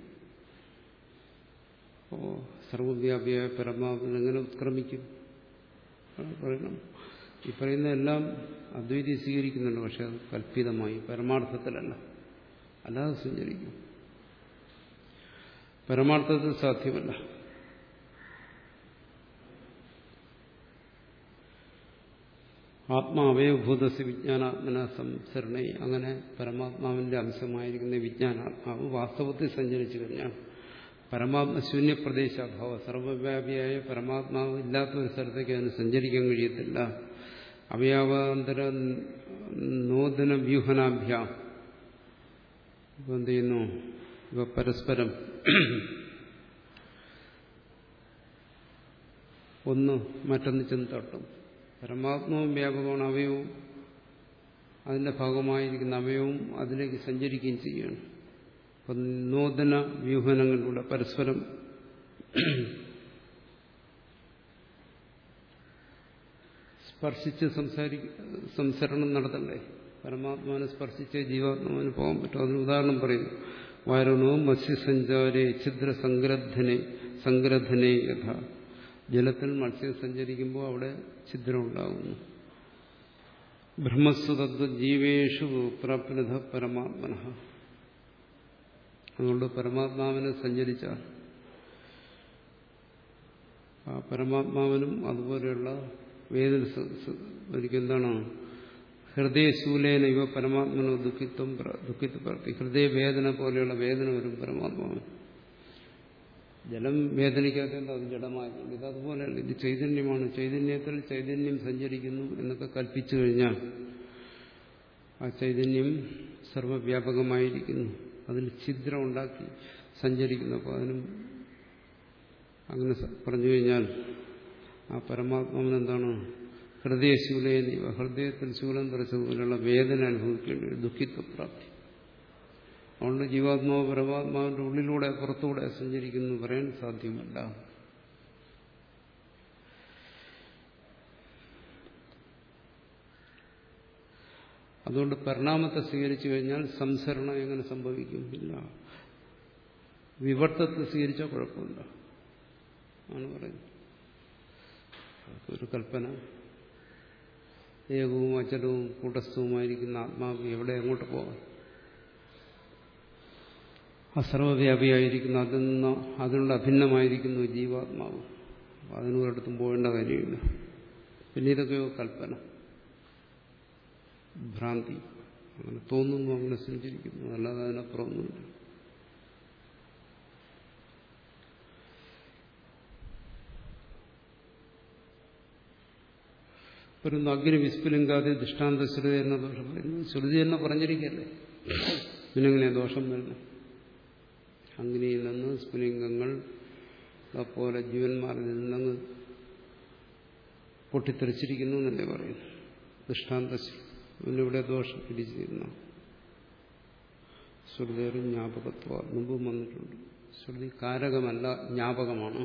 A: അപ്പോൾ സർവവ്യാപിയായ പരമാത്മൻ എങ്ങനെ ഉത്ക്രമിക്കും പറയണം. ഈ പറയുന്ന എല്ലാം അദ്വൈതി സ്വീകരിക്കുന്നുണ്ട്, പക്ഷെ അത് കല്പിതമായി, പരമാർത്ഥത്തിലല്ല. അല്ലാതെ സഞ്ചരിക്കും. പരമാർത്ഥത്തിൽ സാധ്യമല്ല. ആത്മാവയവഭൂതസ് വിജ്ഞാനാത്മന സംസരണേ, അങ്ങനെ പരമാത്മാവിന്റെ അംശമായിരിക്കുന്ന വിജ്ഞാനാത്മാവ് വാസ്തവത്തിൽ സഞ്ചരിച്ചു കഴിഞ്ഞാൽ പരമാത്മശൂന്യപ്രദേശാഭാവ, സർവവ്യാപിയായ പരമാത്മാവ് ഇല്ലാത്ത ഒരു സ്ഥലത്തേക്ക് അതിന് സഞ്ചരിക്കാൻ കഴിയത്തില്ല. അവയവാന്തര നൂതന വ്യൂഹനാഭ്യാം. ഇപ്പൊ എന്ത് ചെയ്യുന്നു? ഇവ പരസ്പരം ഒന്ന് മറ്റൊന്ന് ചെന്ന് തട്ടും. പരമാത്മാവും വ്യാപകമാണ്, അവയവും അതിന്റെ ഭാഗമായിരിക്കുന്ന അവയവും അതിലേക്ക് സഞ്ചരിക്കുകയും ചെയ്യുകയാണ്. അപ്പം നൂതന വ്യൂഹനങ്ങളിലൂടെ പരസ്പരം സ്പർശിച്ച് സംസാരി സംസരണം നടത്തണ്ടേ? പരമാത്മാവിനെ സ്പർശിച്ച് ജീവാത്മാവിന് പോകാൻ പറ്റും. അതിന് ഉദാഹരണം പറയുന്നു. വാരണവും മത്സ്യസഞ്ചാരേ ഛിദ്ര സംഗ്രഥനെ സംഗ്രഥനെ യഥ. ജലത്തിൽ മത്സ്യം സഞ്ചരിക്കുമ്പോൾ അവിടെ ഛിദ്രം ഉണ്ടാകുന്നു. ബ്രഹ്മസ്വ തത്വ ജീവേഷു പ്രപ്ലത പരമാത്മന. അതുകൊണ്ട് പരമാത്മാവിനെ സഞ്ചരിച്ചാൽ ആ പരമാത്മാവിനും അതുപോലെയുള്ള വേദന ഒരിക്കെന്താണ് ഹൃദയശൂലേന ഇവ പരമാത്മനോ ദുഃഖിത്വം. ദുഃഖിത്വ പ്രവൃത്തി, ഹൃദയവേദന പോലെയുള്ള വേദന വരും പരമാത്മാവിന്. ജലം വേദനിക്കാത്തതുകൊണ്ട് അത് ജഡമായതുകൊണ്ട് ഇതതുപോലെയല്ല. ഇത് ചൈതന്യമാണ്. ചൈതന്യത്തിൽ ചൈതന്യം സഞ്ചരിക്കുന്നു എന്നൊക്കെ കൽപ്പിച്ചു കഴിഞ്ഞാൽ ആ ചൈതന്യം സർവവ്യാപകമായിരിക്കുന്നു. അതിൽ ഛിദ്രം ഉണ്ടാക്കി സഞ്ചരിക്കുന്നു. അപ്പോൾ അതിനും അങ്ങനെ പറഞ്ഞു കഴിഞ്ഞാൽ ആ പരമാത്മാവിനെന്താണ് ഹൃദയശൂലയെന്നീവ, ഹൃദയത്തിൽ ശൂലം തെറിച്ചതുപോലെയുള്ള വേദന അനുഭവിക്കേണ്ടി വരും, ദുഃഖിത്വപ്രാപ്തി. അതുകൊണ്ട് ജീവാത്മാവ് പരമാത്മാവിന്റെ ഉള്ളിലൂടെ പുറത്തൂടെ സഞ്ചരിക്കുന്നു പറയാൻ സാധ്യമല്ല. അതുകൊണ്ട് പരിണാമത്തെ സ്വീകരിച്ചു കഴിഞ്ഞാൽ സംസരണം എങ്ങനെ സംഭവിക്കും? ഇല്ല. വിവർത്തത്തെ സ്വീകരിച്ചാൽ കുഴപ്പമില്ല ആണ് പറയുന്നത്. ഒരു കൽപ്പന ഏകവും അചലവും കൂട്ടസ്ഥവുമായിരിക്കുന്ന ആത്മാവ് എവിടെ എങ്ങോട്ട് പോകാം? അസർവവ്യാപിയായിരിക്കുന്നു. അതിൽ നിന്ന് അതിനുള്ള അഭിന്നമായിരിക്കുന്നു ജീവാത്മാവ്. അതിനൊരിടത്തും പോകേണ്ട കാര്യമില്ല. പിന്നെ ഇതൊക്കെയോ കൽപ്പന, ഭ്രാന്തി, അങ്ങനെ തോന്നുന്നു, അങ്ങനെ സഞ്ചരിക്കുന്നു, അല്ലാതെ അതിനപ്പുറമൊന്നുമില്ല. പറയുന്നു അഗ്നി വിസ്ഫുലിംഗാതി ദൃഷ്ടാന്ത ശ്രുതി എന്ന ദോഷം പറയുന്നു. ശ്രുതി തന്നെ പറഞ്ഞിരിക്കല്ലേ, പിന്നെങ്ങനെയാ ദോഷം വരുന്നത്? അഗ്നിയിൽ നിന്ന് സ്ഫുലിംഗങ്ങൾ പോലെ ജീവന്മാരിൽ നിന്നങ്ങ് പൊട്ടിത്തെറിച്ചിരിക്കുന്നു എന്നല്ലേ പറയുന്നു ദൃഷ്ടാന്ത ശ്രുതി. പിന്നിവിടെ ദോഷം പിടിച്ചിരുന്ന ശ്രുതിയും ജ്ഞാപകത്വ മുമ്പും വന്നിട്ടുണ്ട്. ശ്രുതി കാരകമല്ല, ജ്ഞാപകമാണ്.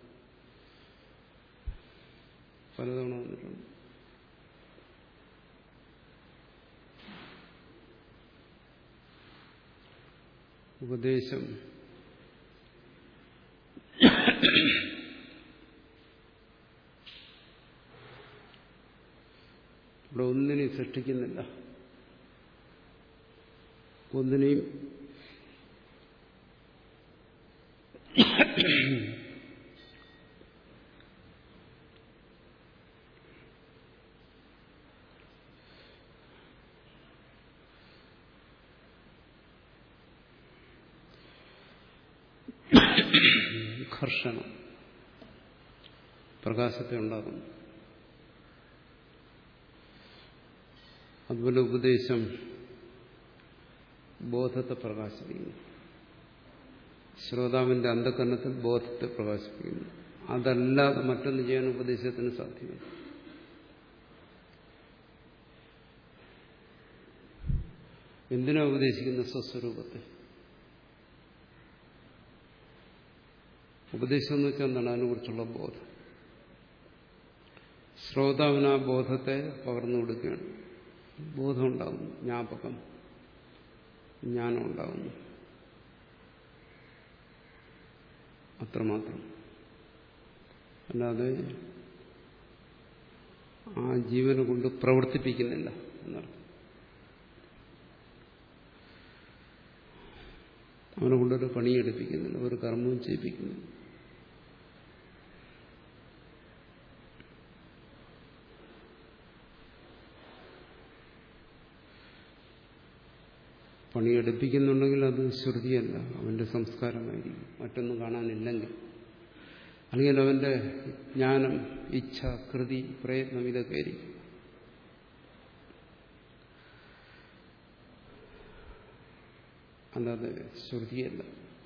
A: പലതവണ വന്നിട്ടുണ്ട്. ഉപദേശം ഇവിടെ ഒന്നിനെയും സൃഷ്ടിക്കുന്നില്ല, ഒന്നിനെയും ഘർഷണം പ്രകാശത്തെ ഉണ്ടാകുന്നു. അതുപോലെ ഉപദേശം ബോധത്തെ പ്രകാശിപ്പിക്കുന്നു. ശ്രോതാവിന്റെ അന്ധകരണത്തിൽ ബോധത്തെ പ്രകാശിപ്പിക്കുന്നു. അതല്ലാതെ മറ്റൊന്ന് ചെയ്യാൻ ഉപദേശത്തിന് സാധ്യമല്ല. എന്തിനാ ഉപദേശിക്കുന്ന? സ്വസ്വരൂപത്തെ. ഉപദേശം എന്ന് വെച്ചാൽ എന്താണ്? അതിനെക്കുറിച്ചുള്ള ബോധം. ശ്രോതാവിന് ആ ബോധത്തെ പകർന്നു കൊടുക്കുകയാണ്. ബോധം ഉണ്ടാകുന്നു, ജ്ഞാപകം, ജ്ഞാനം ഉണ്ടാകുന്നു, അത്രമാത്രം. അല്ലാതെ ആ ജീവനെ കൊണ്ട് പ്രവർത്തിപ്പിക്കുന്നില്ല എന്നർത്ഥം. അവനെ കൊണ്ടൊരു പണിയെടുപ്പിക്കുന്നില്ല, ഒരു കർമ്മവും ചെയ്യിപ്പിക്കുന്നില്ല. പണിയെടുപ്പിക്കുന്നുണ്ടെങ്കിൽ അത് ശ്രുതിയല്ല, അവന്റെ സംസ്കാരമായിരിക്കും. മറ്റൊന്നും കാണാനില്ലെങ്കിൽ, അല്ലെങ്കിൽ അവന്റെ ജ്ഞാനം, ഇച്ഛ, കൃതി, പ്രയത്നം, ഇതൊക്കെ ആയിരിക്കും. അല്ലാതെ ശ്രുതിയല്ല.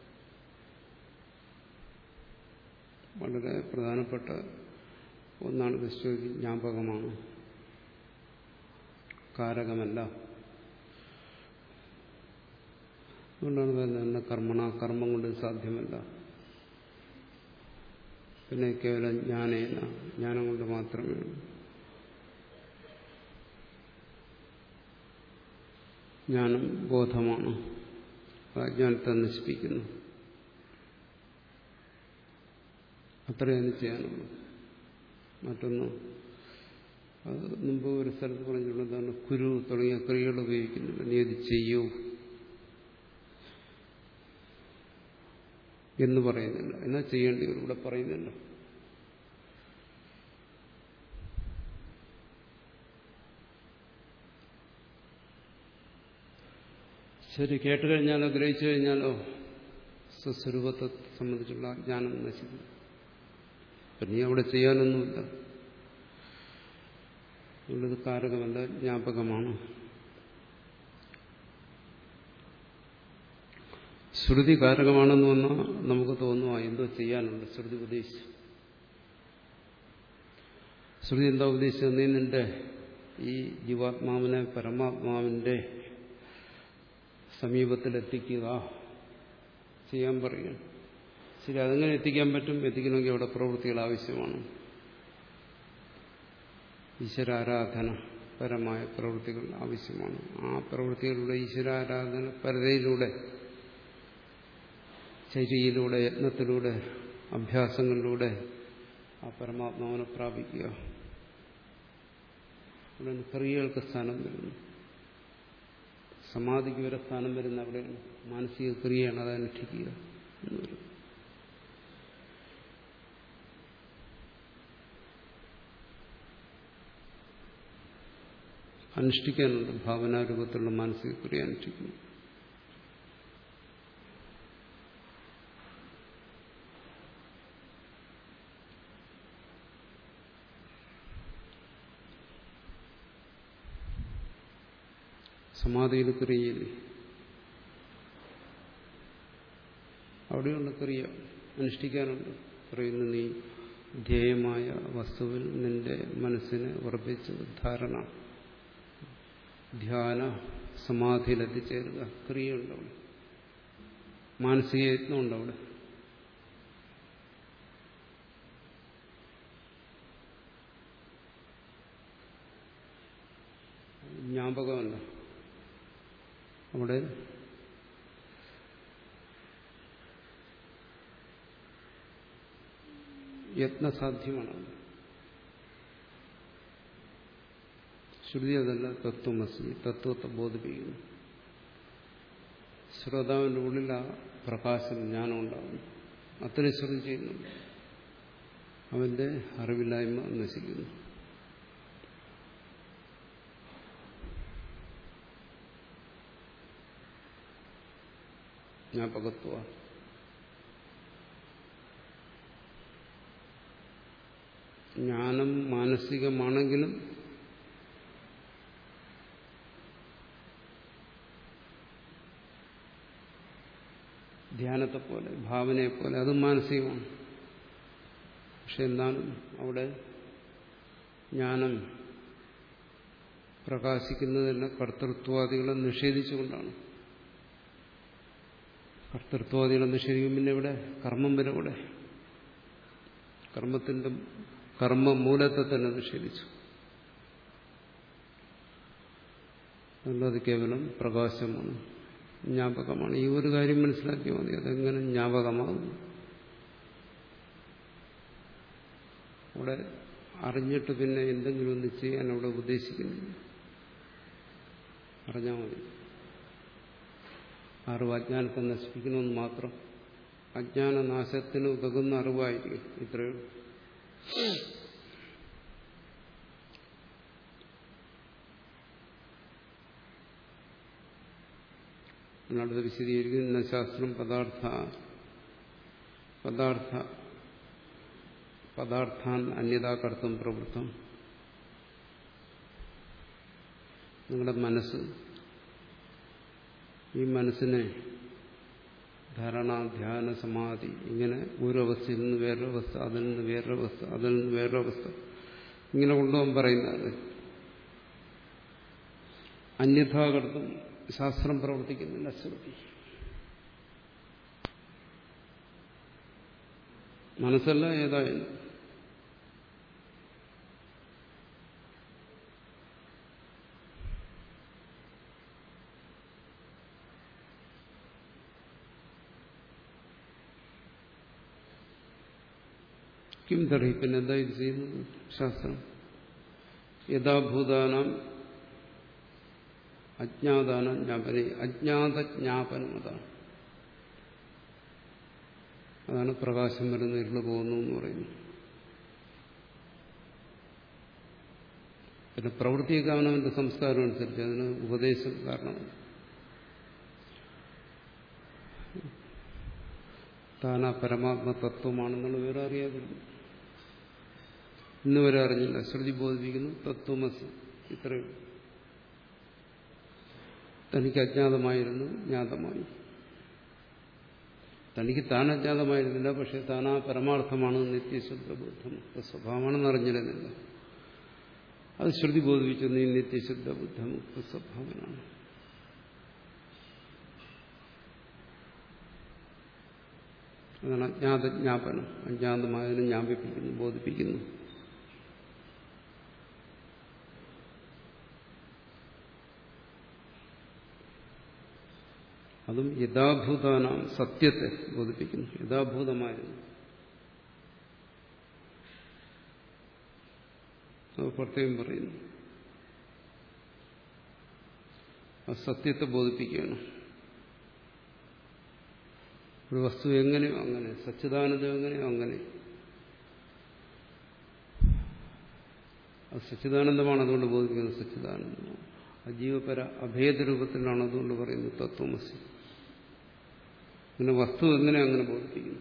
A: വളരെ പ്രധാനപ്പെട്ട ഒന്നാണ് ശ്രുതി. ജ്ഞാപകമാണ്, കാരകമല്ല. അതുകൊണ്ടാണ് പറയുന്നത് കർമ്മണ, കർമ്മം കൊണ്ട് സാധ്യമല്ല. പിന്നെ കേവലം ജ്ഞാനേന, ജ്ഞാനം കൊണ്ട് മാത്രമേ ഉള്ളൂ. ജ്ഞാനം ബോധമാണ്, അജ്ഞാനത്തെ നശിപ്പിക്കുന്നു. അത്രയാണ് ചെയ്യാനുള്ളൂ. മറ്റൊന്ന് അത് മുമ്പ് ഒരു സ്ഥലത്ത് പറഞ്ഞിട്ടുള്ളതാണ്, കുരു തുടങ്ങിയ ക്രിയകൾ ഉപയോഗിക്കുന്നില്ല. നീ അത് ചെയ്യൂ എന്ന് പറയുന്നില്ല. എന്നാൽ ചെയ്യേണ്ടി വരും, ഇവിടെ പറയുന്നില്ല. ശരി, കേട്ടുകഴിഞ്ഞാലോ ഗ്രഹിച്ചു കഴിഞ്ഞാലോ സ്വസ്വരൂപത്തെ സംബന്ധിച്ചുള്ള അജ്ഞാനം നശിക്കും. പിന്നെ നീ അവിടെ ചെയ്യാനൊന്നുമില്ല. അതുകൊണ്ടിത് കാരകമല്ല, ജ്ഞാപകമാണ്. ശ്രുതി കാരകമാണെന്ന് വന്നാൽ നമുക്ക് തോന്നുക എന്തോ ചെയ്യാനുണ്ട്. ശ്രുതി ഉപദേശിച്ചു. ശ്രുതി എന്താ ഉപദേശിച്ചത്? നീ നിന്റെ ഈ ജീവാത്മാവിനെ പരമാത്മാവിന്റെ സമീപത്തിലെത്തിക്കുക, ചെയ്യാൻ പറയുകയാണ്. ശരി, അതെങ്ങനെ എത്തിക്കാൻ പറ്റും? എത്തിക്കണമെങ്കിൽ അവിടെ പ്രവൃത്തികൾ ആവശ്യമാണ്. ഈശ്വരാരാധന പരമായ പ്രവൃത്തികൾ ആവശ്യമാണ്. ആ പ്രവൃത്തികളിലൂടെ, ഈശ്വരാരാധന പരതയിലൂടെ, ചര്യയിലൂടെ, യത്നത്തിലൂടെ, അഭ്യാസങ്ങളിലൂടെ ആ പരമാത്മാവിനെ പ്രാപിക്കുക. അവിടെ ക്രിയകൾക്ക് സ്ഥാനം വരുന്നു. സമാധിക്ക് വരെ സ്ഥാനം വരുന്ന അവിടെയാണ്. മാനസിക ക്രിയയാണ്, അത് അനുഷ്ഠിക്കുക എന്ന് പറയും. അനുഷ്ഠിക്കാനുണ്ട്. ഭാവനാരൂപത്തിലുള്ള മാനസിക ക്രിയ അനുഷ്ഠിക്കുന്നു. സമാധിയിൽ ക്രിയയില്ലേ? അവിടെയുള്ള ക്രിയ അനുഷ്ഠിക്കാനുണ്ട്. പറയുന്നു, നീ ധ്യേയമായ വസ്തുവിൽ നിന്റെ മനസ്സിനെ ഉറപ്പിച്ച് ധാരണ, ധ്യാന, സമാധിയിലെത്തിച്ചേരുക. ക്രിയയുണ്ട് അവിടെ, മാനസിക യത്നമുണ്ട് അവിടെ. ജ്ഞാപകമല്ല അവിടെ. യത്നസാധ്യമാണ്. ശ്രുതി അതല്ല, തത്വമസി, തത്വത്തെ ബോധിപ്പിക്കുന്നു. ശ്രോതാവിൻ്റെ ഉള്ളിൽ ആ പ്രകാശം, ജ്ഞാനം ഉണ്ടാകുന്നു. അത്രയും ശ്രുതി ചെയ്യുന്നുണ്ട്. അവന്റെ അറിവില്ലായ്മ നശിക്കുന്നു. ജ്ഞാപകത്വ ജ്ഞാനം മാനസികമാണെങ്കിലും ധ്യാനത്തെ പോലെ, ഭാവനയെ പോലെ അതും മാനസികമാണ്. പക്ഷെ എന്നാലും അവിടെ ജ്ഞാനം പ്രകാശിക്കുന്നതെല്ലാം കർത്തൃത്വാദികളെ നിഷേധിച്ചുകൊണ്ടാണ്. കർത്തൃത്വാദികളെ നിഷേധിക്കും. പിന്നെ ഇവിടെ കർമ്മം വരെ ഇവിടെ കർമ്മത്തിന്റെ കർമ്മമൂലത്തെ തന്നെ നിഷേധിച്ചു. അത് കേവലം പ്രകാശമാണ്, ജ്ഞാപകമാണ്. ഈ ഒരു കാര്യം മനസ്സിലാക്കിയാൽ മതി. അതെങ്ങനെ ജ്ഞാപകമാകുന്നു? അവിടെ അറിഞ്ഞിട്ട് പിന്നെ എന്തെങ്കിലും ഒന്ന് ചെയ്യാൻ അവിടെ ഉപദേശിക്കുന്നില്ല. അറിഞ്ഞാൽ മതി. അറിവ് അജ്ഞാനത്തെ നശിപ്പിക്കണമെന്ന് മാത്രം. അജ്ഞാനനാശത്തിന് ഉതകുന്ന അറിവായിരിക്കും. ഇത്രയേ ഉള്ളൂ. അടുത്ത് വിശദീകരിക്കുന്ന ശാസ്ത്രം പദാർത്ഥ പദാർത്ഥ പദാർത്ഥാൻ അന്യതാകർത്തും പ്രവൃത്തം. നിങ്ങളുടെ മനസ്സ്, ഈ മനസ്സിനെ ധാരണ, ധ്യാന, സമാധി, ഇങ്ങനെ ഒരു അവസ്ഥയിൽ നിന്ന് വേറൊരവസ്ഥ, അതിൽ നിന്ന് വേറൊരവസ്ഥ, അതിൽ നിന്ന് വേറൊരവസ്ഥ, ഇങ്ങനെ കൊണ്ടുപോകാൻ പറയുന്നത്. അന്യഥാകർത്തും ശാസ്ത്രം പ്രവർത്തിക്കുന്നില്ല. ശ്രുതി മനസ്സല്ല ഏതായാലും കിം തർഹി, പിന്നെന്താ ഇത് ചെയ്യുന്നത് ശാസ്ത്രം? യഥാഭൂതാനാം അജ്ഞാതാന ജ്ഞാപനെ, അജ്ഞാതജ്ഞാപനം. അതാണ് അതാണ് പ്രകാശം വരുന്ന ഇരുള് പോകുന്നു എന്ന് പറയുന്നു. പിന്നെ പ്രവൃത്തിയൊക്കെ അവനവന്റെ സംസ്കാരം അനുസരിച്ച് അതിന് ഉപദേശം കാരണമാണ്. താൻ ആ പരമാത്മ തത്വമാണെന്നുള്ള വിവരം അറിയാതില്ല. ഇന്ന് വരെ അറിഞ്ഞില്ല. ശ്രുതി ബോധിപ്പിക്കുന്നു തത്വമസി, ഇത്രയും. തനിക്ക് അജ്ഞാതമായിരുന്നു, ജ്ഞാതമായി. തനിക്ക് താൻ അജ്ഞാതമായിരുന്നില്ല, പക്ഷെ താൻ ആ പരമാർത്ഥമാണ്, നിത്യശുദ്ധ ബുദ്ധം സ്വഭാവമാണെന്ന് അറിഞ്ഞിരുന്നില്ല. അത് ശ്രുതി ബോധിപ്പിച്ചു, നീ നിത്യശുദ്ധ ബുദ്ധമുക്ത സ്വഭാവനാണ്. അതാണ് അജ്ഞാതജ്ഞാപനം. അജ്ഞാതമായതിനെ ജ്ഞാപിപ്പിക്കുന്നു, ബോധിപ്പിക്കുന്നു. അതും യഥാഭൂതാനാം സത്യത്തെ ബോധിപ്പിക്കുന്നു. യഥാഭൂതമായിരുന്നു അത് പ്രത്യേകം പറയുന്നു. ആ സത്യത്തെ ബോധിപ്പിക്കുകയാണ്. ഒരു വസ്തു എങ്ങനെയോ അങ്ങനെ, സച്ചിദാനന്ദം എങ്ങനെയോ അങ്ങനെ. അത് സച്ചിദാനന്ദമാണ്, അതുകൊണ്ട് ബോധിപ്പിക്കുന്നത് സച്ചിദാനന്ദമാണ്. അജീവപര അഭേദ രൂപത്തിലാണ്, അതുകൊണ്ട് പറയുന്നത് തത്വമസി. പിന്നെ വസ്തു എങ്ങനെ അങ്ങനെ ബോധിപ്പിക്കുന്നു?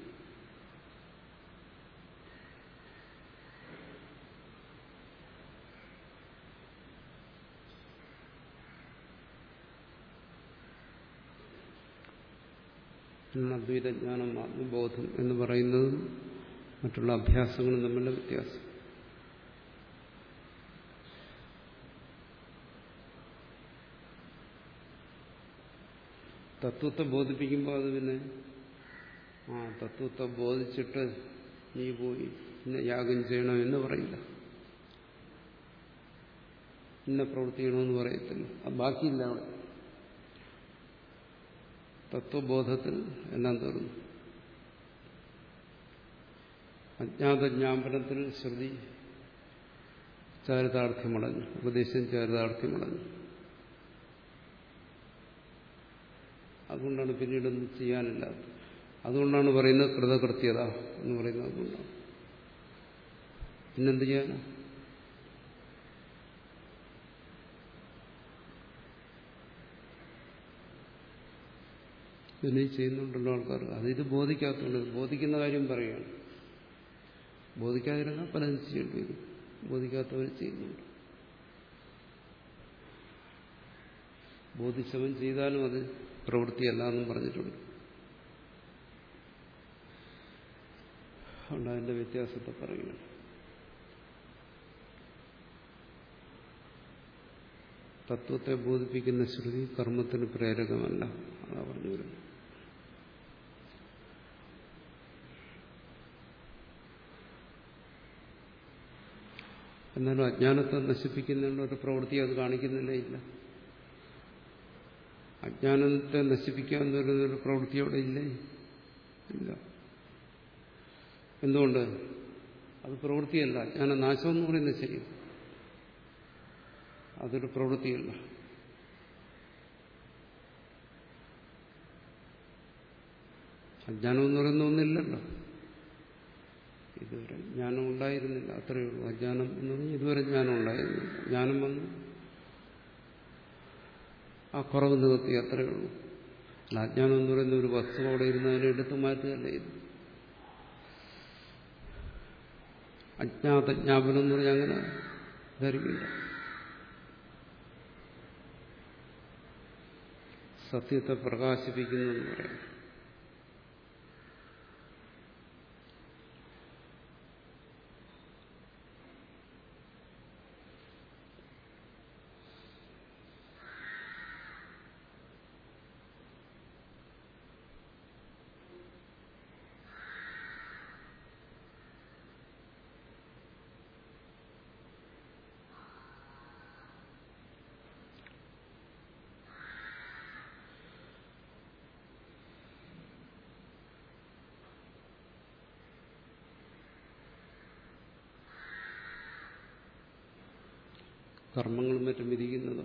A: അദ്വൈതജ്ഞാനം, ആത്മബോധം എന്ന് പറയുന്നതും മറ്റുള്ള അഭ്യാസങ്ങളും തമ്മിലുള്ള വ്യത്യാസം. തത്വത്തെ ബോധിപ്പിക്കുമ്പോൾ അത് പിന്നെ ആ തത്വത്തെ ബോധിച്ചിട്ട് നീ പോയി ഇന്ന യാഗം ചെയ്യണം എന്ന് പറയില്ല, ഇന്ന പ്രവൃത്തി ചെയ്യണമെന്ന് പറയത്തില്ല. അത് ബാക്കിയില്ല അവിടെ. തത്വബോധത്തിൽ എല്ലാം തീർന്നു. അജ്ഞാതജ്ഞാപനത്തിൽ ശ്രുതി ചാരിതാർത്ഥ്യമടഞ്ഞു, ഉപദേശം ചാരിതാർത്ഥ്യമടഞ്ഞു. അതുകൊണ്ടാണ് പിന്നീടൊന്നും ചെയ്യാനില്ലാത്തത്. അതുകൊണ്ടാണ് പറയുന്നത് കൃതകൃത്യത എന്ന് പറയുന്നത്. അതുകൊണ്ടാണ്. പിന്നെന്ത് ചെയ്യാനാ? പിന്നെ ചെയ്യുന്നുണ്ടല്ലോ ആൾക്കാർ. അത് ഇത് ബോധിക്കാത്തതുകൊണ്ട്, ബോധിക്കുന്ന കാര്യം പറയുകയാണ്. ബോധിക്കാതിരുന്നാൽ പലതും ചെയ്യേണ്ടി വരും. ബോധിക്കാത്തവർ ചെയ്യുന്നുണ്ട്. ബോധിച്ചവൻ ചെയ്താലും അത് പ്രവൃത്തിയല്ല എന്നും പറഞ്ഞിട്ടുണ്ട്. അതുകൊണ്ട് അതിന്റെ വ്യത്യാസത്തെ പറയുകയാണ്. തത്വത്തെ ബോധിപ്പിക്കുന്ന ശ്രുതി കർമ്മത്തിന് പ്രേരകമല്ല, അതാ പറഞ്ഞു വരുന്നത്. എന്നാലും അജ്ഞാനത്തെ നശിപ്പിക്കുന്നതിനുള്ള ഒരു പ്രവൃത്തി അത് കാണിക്കുന്നില്ല. ഇല്ല, അജ്ഞാനത്തെ നശിപ്പിക്കാൻ വരുന്നൊരു പ്രവൃത്തി അവിടെ ഇല്ലേ? ഇല്ല. എന്തുകൊണ്ട്? അത് പ്രവൃത്തിയല്ല. അജ്ഞാന നാശം എന്ന് പറയുന്നത് ശരി, അതൊരു പ്രവൃത്തിയല്ല. അജ്ഞാനം എന്ന് പറയുന്ന ഒന്നില്ലല്ലോ. ഇതുവരെ ജ്ഞാനം ഉണ്ടായിരുന്നില്ല, അത്രയേ ഉള്ളൂ. അജ്ഞാനം എന്ന് പറഞ്ഞാൽ ഇതുവരെ ജ്ഞാനം ഉണ്ടായിരുന്നില്ല. ജ്ഞാനം വന്ന് ആ കുറവ് നികത്തി, അത്രയേ ഉള്ളൂ. അല്ല, അജ്ഞാനം എന്ന് പറയുന്ന ഒരു വസ്തു അവിടെ ഇരുന്ന് അതിനെ എടുത്തു മാറ്റുകയല്ലേ ഇത്. അജ്ഞാതജ്ഞാപനം എന്ന് പറഞ്ഞാൽ അങ്ങനെ ധരിക്കില്ല. സത്യത്തെ പ്രകാശിപ്പിക്കുന്നു എന്ന് പറയാം. കർമ്മങ്ങളും മറ്റും വിധിക്കുന്നതോ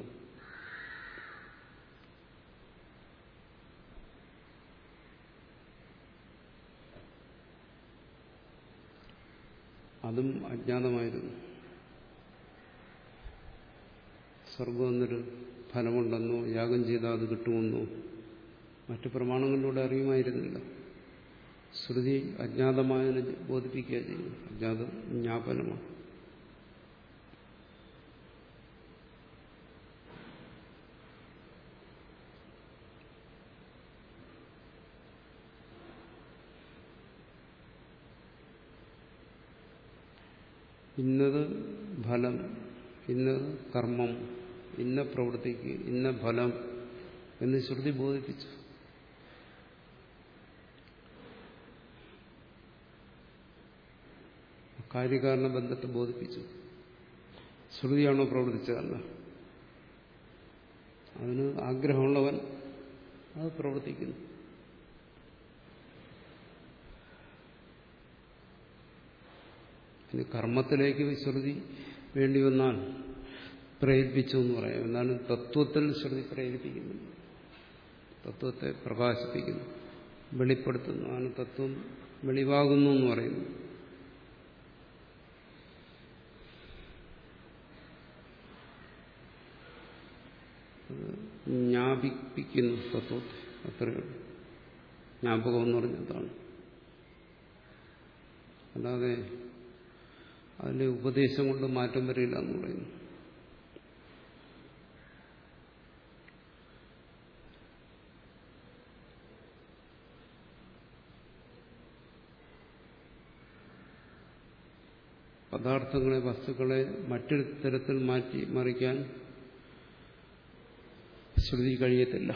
A: അതും അജ്ഞാതമായിരുന്നു. സ്വർഗം എന്നൊരു ഫലമുണ്ടെന്നോ യാഗം ചെയ്താൽ അത് കിട്ടുമെന്നോ മറ്റു പ്രമാണങ്ങളിലൂടെ അറിയുമായിരുന്നില്ല. ശ്രുതി അജ്ഞാതമായതിനെ ബോധിപ്പിക്കുക ചെയ്യുന്നു. അജ്ഞാത ജ്ഞാപനമാണ്. ഇന്നത് ഫലം, ഇന്നത് കർമ്മം, ഇന്ന പ്രവൃത്തിക്ക് ഇന്ന ഫലം എന്ന് ശ്രുതി ബോധിപ്പിച്ചു. കാര്യകാരണ ബന്ധത്തെ ബോധിപ്പിച്ചു. ശ്രുതിയാണോ പ്രവർത്തിച്ചതല്ല. അതിന് ആഗ്രഹമുള്ളവൻ അത് പ്രവർത്തിക്കുന്നു. ഇനി കർമ്മത്തിലേക്ക് ശ്രുതി വേണ്ടി വന്നാൽ പ്രേരിപ്പിച്ചു എന്ന് പറയാം. എന്നാലും തത്വത്തിൽ ശ്രുതി പ്രേരിപ്പിക്കുന്നു, തത്വത്തെ പ്രകാശിപ്പിക്കുന്നു, വെളിപ്പെടുത്തുന്നു. ആണ് തത്വം വെളിവാകുന്നു എന്ന് പറയുന്നു. ജ്ഞാപിപ്പിക്കുന്നു തത്വത്തെ. അത്രയേ ജ്ഞാപകം എന്ന് പറഞ്ഞതാണ്. അല്ലാതെ അതിന്റെ ഉപദേശം കൊണ്ട് മാറ്റം വരില്ല എന്ന് പറയുന്നു. പദാർത്ഥങ്ങളെ, വസ്തുക്കളെ മറ്റൊരു തരത്തിൽ മാറ്റി മറിക്കാൻ ശ്രുതി കഴിയത്തില്ല.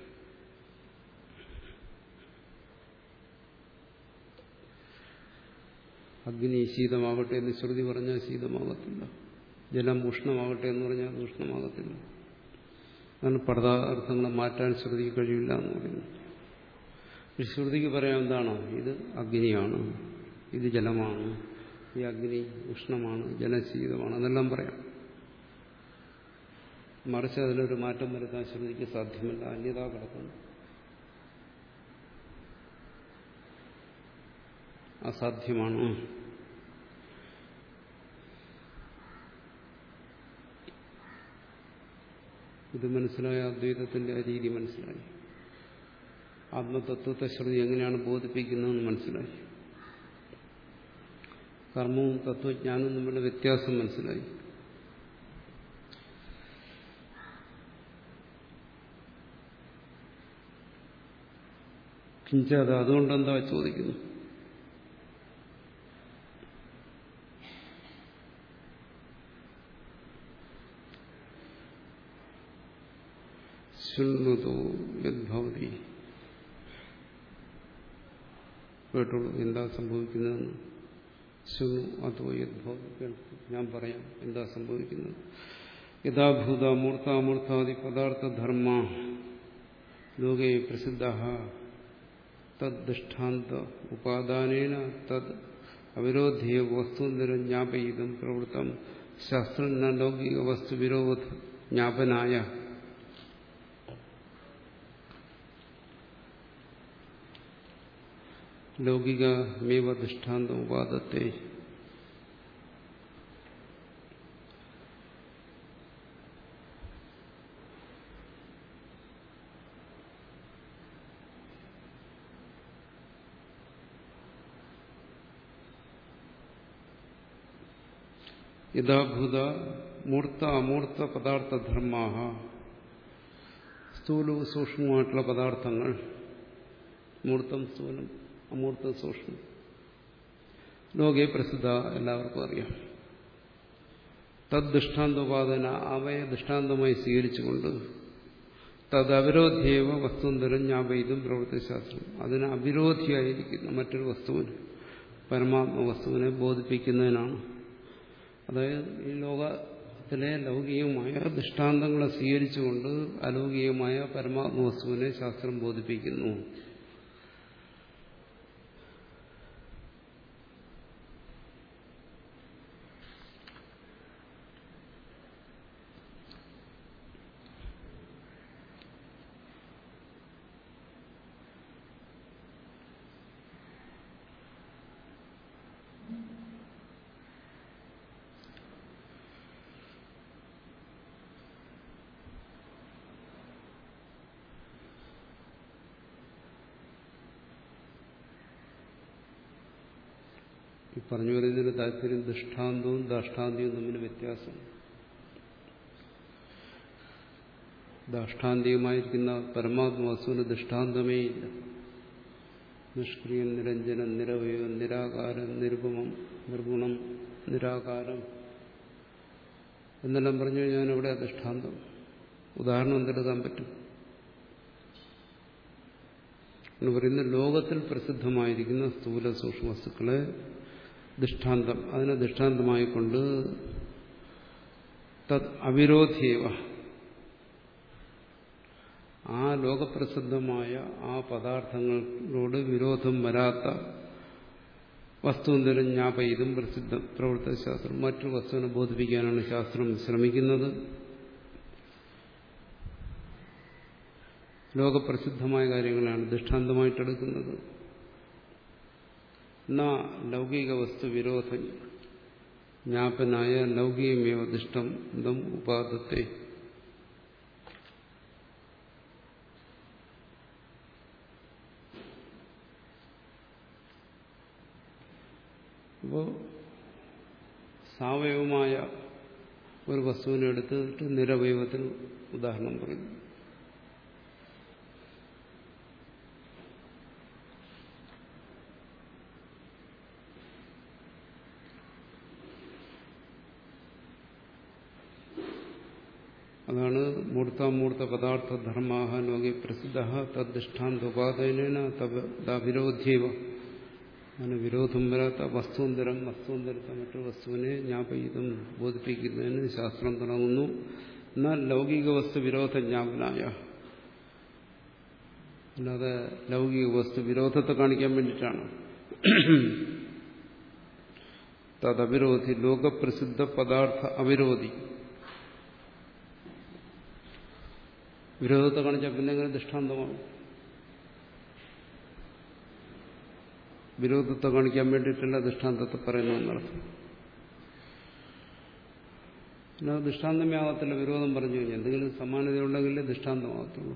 A: അഗ്നി ശീതമാകട്ടെ എന്ന് ശ്രുതി പറഞ്ഞാൽ ശീതമാകത്തില്ല. ജലം ഉഷ്ണമാകട്ടെ എന്ന് പറഞ്ഞാൽ അത് ഉഷ്ണമാകത്തില്ല. അങ്ങനെ പദാർത്ഥങ്ങളെ മാറ്റാൻ ശ്രുതിക്ക് കഴിയില്ല എന്ന് പറയുന്നു. ശ്രുതിക്ക് പറയാം എന്താണോ, ഇത് അഗ്നിയാണ്, ഇത് ജലമാണ്, ഈ അഗ്നി ഉഷ്ണമാണ്, ജലം ശീതമാണ്, അതെല്ലാം പറയാം. മറിച്ച് അതിലൊരു മാറ്റം വരുത്താൻ ശ്രുതിക്ക് സാധ്യമല്ല. അന്യത കിടക്കുന്നു, അസാധ്യമാണ്. ഇത് മനസ്സിലായ അദ്വൈതത്തിന്റെ ആ രീതി മനസ്സിലായി. ആത്മതത്വത്തെ ശ്രുതി എങ്ങനെയാണ് ബോധിപ്പിക്കുന്നതെന്ന് മനസ്സിലായി. കർമ്മവും തത്വജ്ഞാനവും തമ്മിലുള്ള വ്യത്യാസം മനസ്സിലായി. കിഞ്ചാത അതുകൊണ്ടെന്താ ചോദിക്കുന്നു? ശൃണ്വതോ യദ്ഭവതി, കേട്ടോളൂ എന്താ സംഭവിക്കുന്നതെന്ന്. ശൃണു അതോ യദ്ഭവതി, കേൾക്കും, ഞാൻ പറയാം എന്താ സംഭവിക്കുന്നത്. യഥാഭൂത മൂർത്താമൂർത്താദി പദാർത്ഥധർമ്മ ലോകേ പ്രസിദ്ധഃ തദ്ദൃഷ്ടാന്ത ഉപാദാനേന തദ് അവിരോധ്യ വസ്തുനിരം ജ്ഞാപയിതും പ്രവൃത്തം ശാസ്ത്രജ്ഞ ലൗകിക വസ്തു വിരോധ ജ്ഞാപനായ ലൗകികമേവ ദൃഷ്ടാന്ത ഉപാദത്തെ യഥാഭൂത മൂർത്ത അമൂർത്ത പദാർത്ഥധർമ്മാഹ, സ്ഥൂലവും സൂക്ഷ്മവുമായിട്ടുള്ള പദാർത്ഥങ്ങൾ, മൂർത്തം സ്ഥൂലം അമൂർത്തം സൂക്ഷ്മം, ലോകേ പ്രസിദ്ധ എല്ലാവർക്കും അറിയാം. തദ് ദൃഷ്ടാന്തോപാദന അവയെ ദൃഷ്ടാന്തമായി സ്വീകരിച്ചുകൊണ്ട് തദ് അവിരോധ്യേവ വസ്തുന്തരം ജ്ഞാപയിതും പ്രവൃത്തിശാസ്ത്രം, അതിന് അവിരോധിയായിരിക്കുന്ന മറ്റൊരു വസ്തുവിന്, പരമാത്മ വസ്തുവിനെ ബോധിപ്പിക്കുന്നതിനാണ്. അതായത് ഈ ലോകത്തിലെ ലൗകികമായ ദൃഷ്ടാന്തങ്ങളെ സ്വീകരിച്ചുകൊണ്ട് അലൗകികമായ പരമാത്മ വസ്തുവിനെ ശാസ്ത്രം ബോധിപ്പിക്കുന്നു. പറഞ്ഞു വരുന്നതിന് താല്പര്യം ദൃഷ്ടാന്തവും ദാഷ്ടാന്തിയും തമ്മിൽ വ്യത്യാസം. ദാഷ്ടാന്തികമായിരിക്കുന്ന പരമാത്മവസ്തുവിന് ദൃഷ്ടാന്തമേ ഇല്ല. നിഷ്ക്രിയം, നിരഞ്ജനം, നിരവയവം, നിരാകാരം, നിരുപമം, നിർഗുണം, നിരാകാരം എന്നെല്ലാം പറഞ്ഞു കഴിഞ്ഞാൽ ഇവിടെ ദൃഷ്ടാന്തം. ഉദാഹരണം എന്തെടുക്കാൻ പറ്റും എന്ന് പറയുന്ന ലോകത്തിൽ പ്രസിദ്ധമായിരിക്കുന്ന സ്ഥൂല സൂക്ഷ്മ വസ്തുക്കളെ ദൃഷ്ടാന്തം, അതിനെ ദൃഷ്ടാന്തമായിക്കൊണ്ട് തത് അവിരോധിയവ, ആ ലോകപ്രസിദ്ധമായ ആ പദാർത്ഥങ്ങളോട് വിരോധം വരാത്ത വസ്തുവിനും ജ്ഞാപയിതും പ്രസിദ്ധ പ്രവൃത്ത ശാസ്ത്രം, മറ്റു വസ്തുവിനെ ബോധിപ്പിക്കാനാണ് ശാസ്ത്രം ശ്രമിക്കുന്നത്. ലോകപ്രസിദ്ധമായ കാര്യങ്ങളാണ് ദൃഷ്ടാന്തമായിട്ടെടുക്കുന്നത്. എന്നാ ലൗകിക വസ്തു വിരോധ ജ്ഞാപനായ ലൗകികമേവ ദൃഷ്ടം ഇതം ഉപാദത്തെ. അപ്പോൾ സാവയവമായ ഒരു വസ്തുവിനെ എടുത്തിട്ട് നിരവയവത്തിന് ഉദാഹരണം പറയുന്നു. അതാണ് മൂർത്താമൂർത്ത പദാർത്ഥ ധർമാഹ ലോകെ പ്രസിദ്ധ തദ്ദൃഷ്ടാന്തോപാദാന തവിരോധ്യവ. അങ്ങനെ വിരോധം വരാത്ത വസ്തുവന്തരം, വസ്തുവന്തരത്തെ മറ്റൊരു വസ്തുവിനെ ജ്ഞാപയിതും ബോധിപ്പിക്കുന്നതിന് ശാസ്ത്രം തുടങ്ങുന്നു. എന്നാൽ ലൗകിക വസ്തു വിരോധ ജ്ഞാപനായ, അല്ലാതെ ലൗകിക വസ്തു വിരോധത്തെ കാണിക്കാൻ വേണ്ടിയിട്ടാണ്. തദവിരോധി ലോകപ്രസിദ്ധ പദാർത്ഥ അവിരോധി. വിരോധത്തെ കാണിച്ചാൽ പിന്നെ എങ്ങനെ ദൃഷ്ടാന്തമാണ്? വിരോധത്തെ കാണിക്കാൻ വേണ്ടിയിട്ടല്ല ദൃഷ്ടാന്തത്തെ പറയുന്നതെന്നർത്ഥം. പിന്നെ ദൃഷ്ടാന്തമേ ആകത്തില്ല. വിരോധം പറഞ്ഞു കഴിഞ്ഞാൽ എന്തെങ്കിലും സമാനതയുണ്ടെങ്കിലേ ദൃഷ്ടാന്തമാകത്തുള്ളൂ.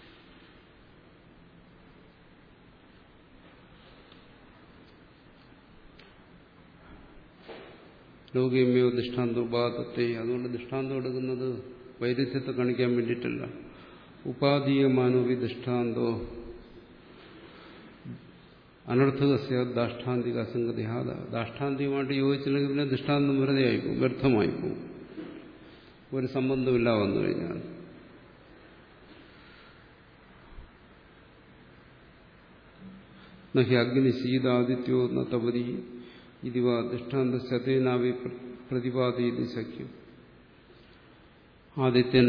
A: ലോകീയമേവ ദൃഷ്ടാന്തോപാദത്തെ. അതുകൊണ്ട് ദൃഷ്ടാന്തം എടുക്കുന്നത് വൈരുദ്ധ്യത്തെ കാണിക്കാൻ വേണ്ടിയിട്ടല്ല. ഉപാധീയമാനോവി ദൃഷ്ടാന്തോ അനർത്ഥകസ്യ ദാഷ്ടാന്തിക അസംഗതി. ദാഷ്ടാന്തികമായിട്ട് യോജിച്ചില്ലെങ്കിൽ പിന്നെ ദൃഷ്ടാന്തം വെറുതെ ആയിപ്പോവും, വ്യർത്ഥമായിപ്പോവും, ഒരു സംബന്ധമില്ല വന്നു കഴിഞ്ഞാൽ. നഹി അഗ്നി ശീതാദിത്യോ ന തപതി ഇതിവ ദൃഷ്ടാന്ത ശതേനാവി പ്രതിപാദയിത് ശക്യം. ആദിത്യൻ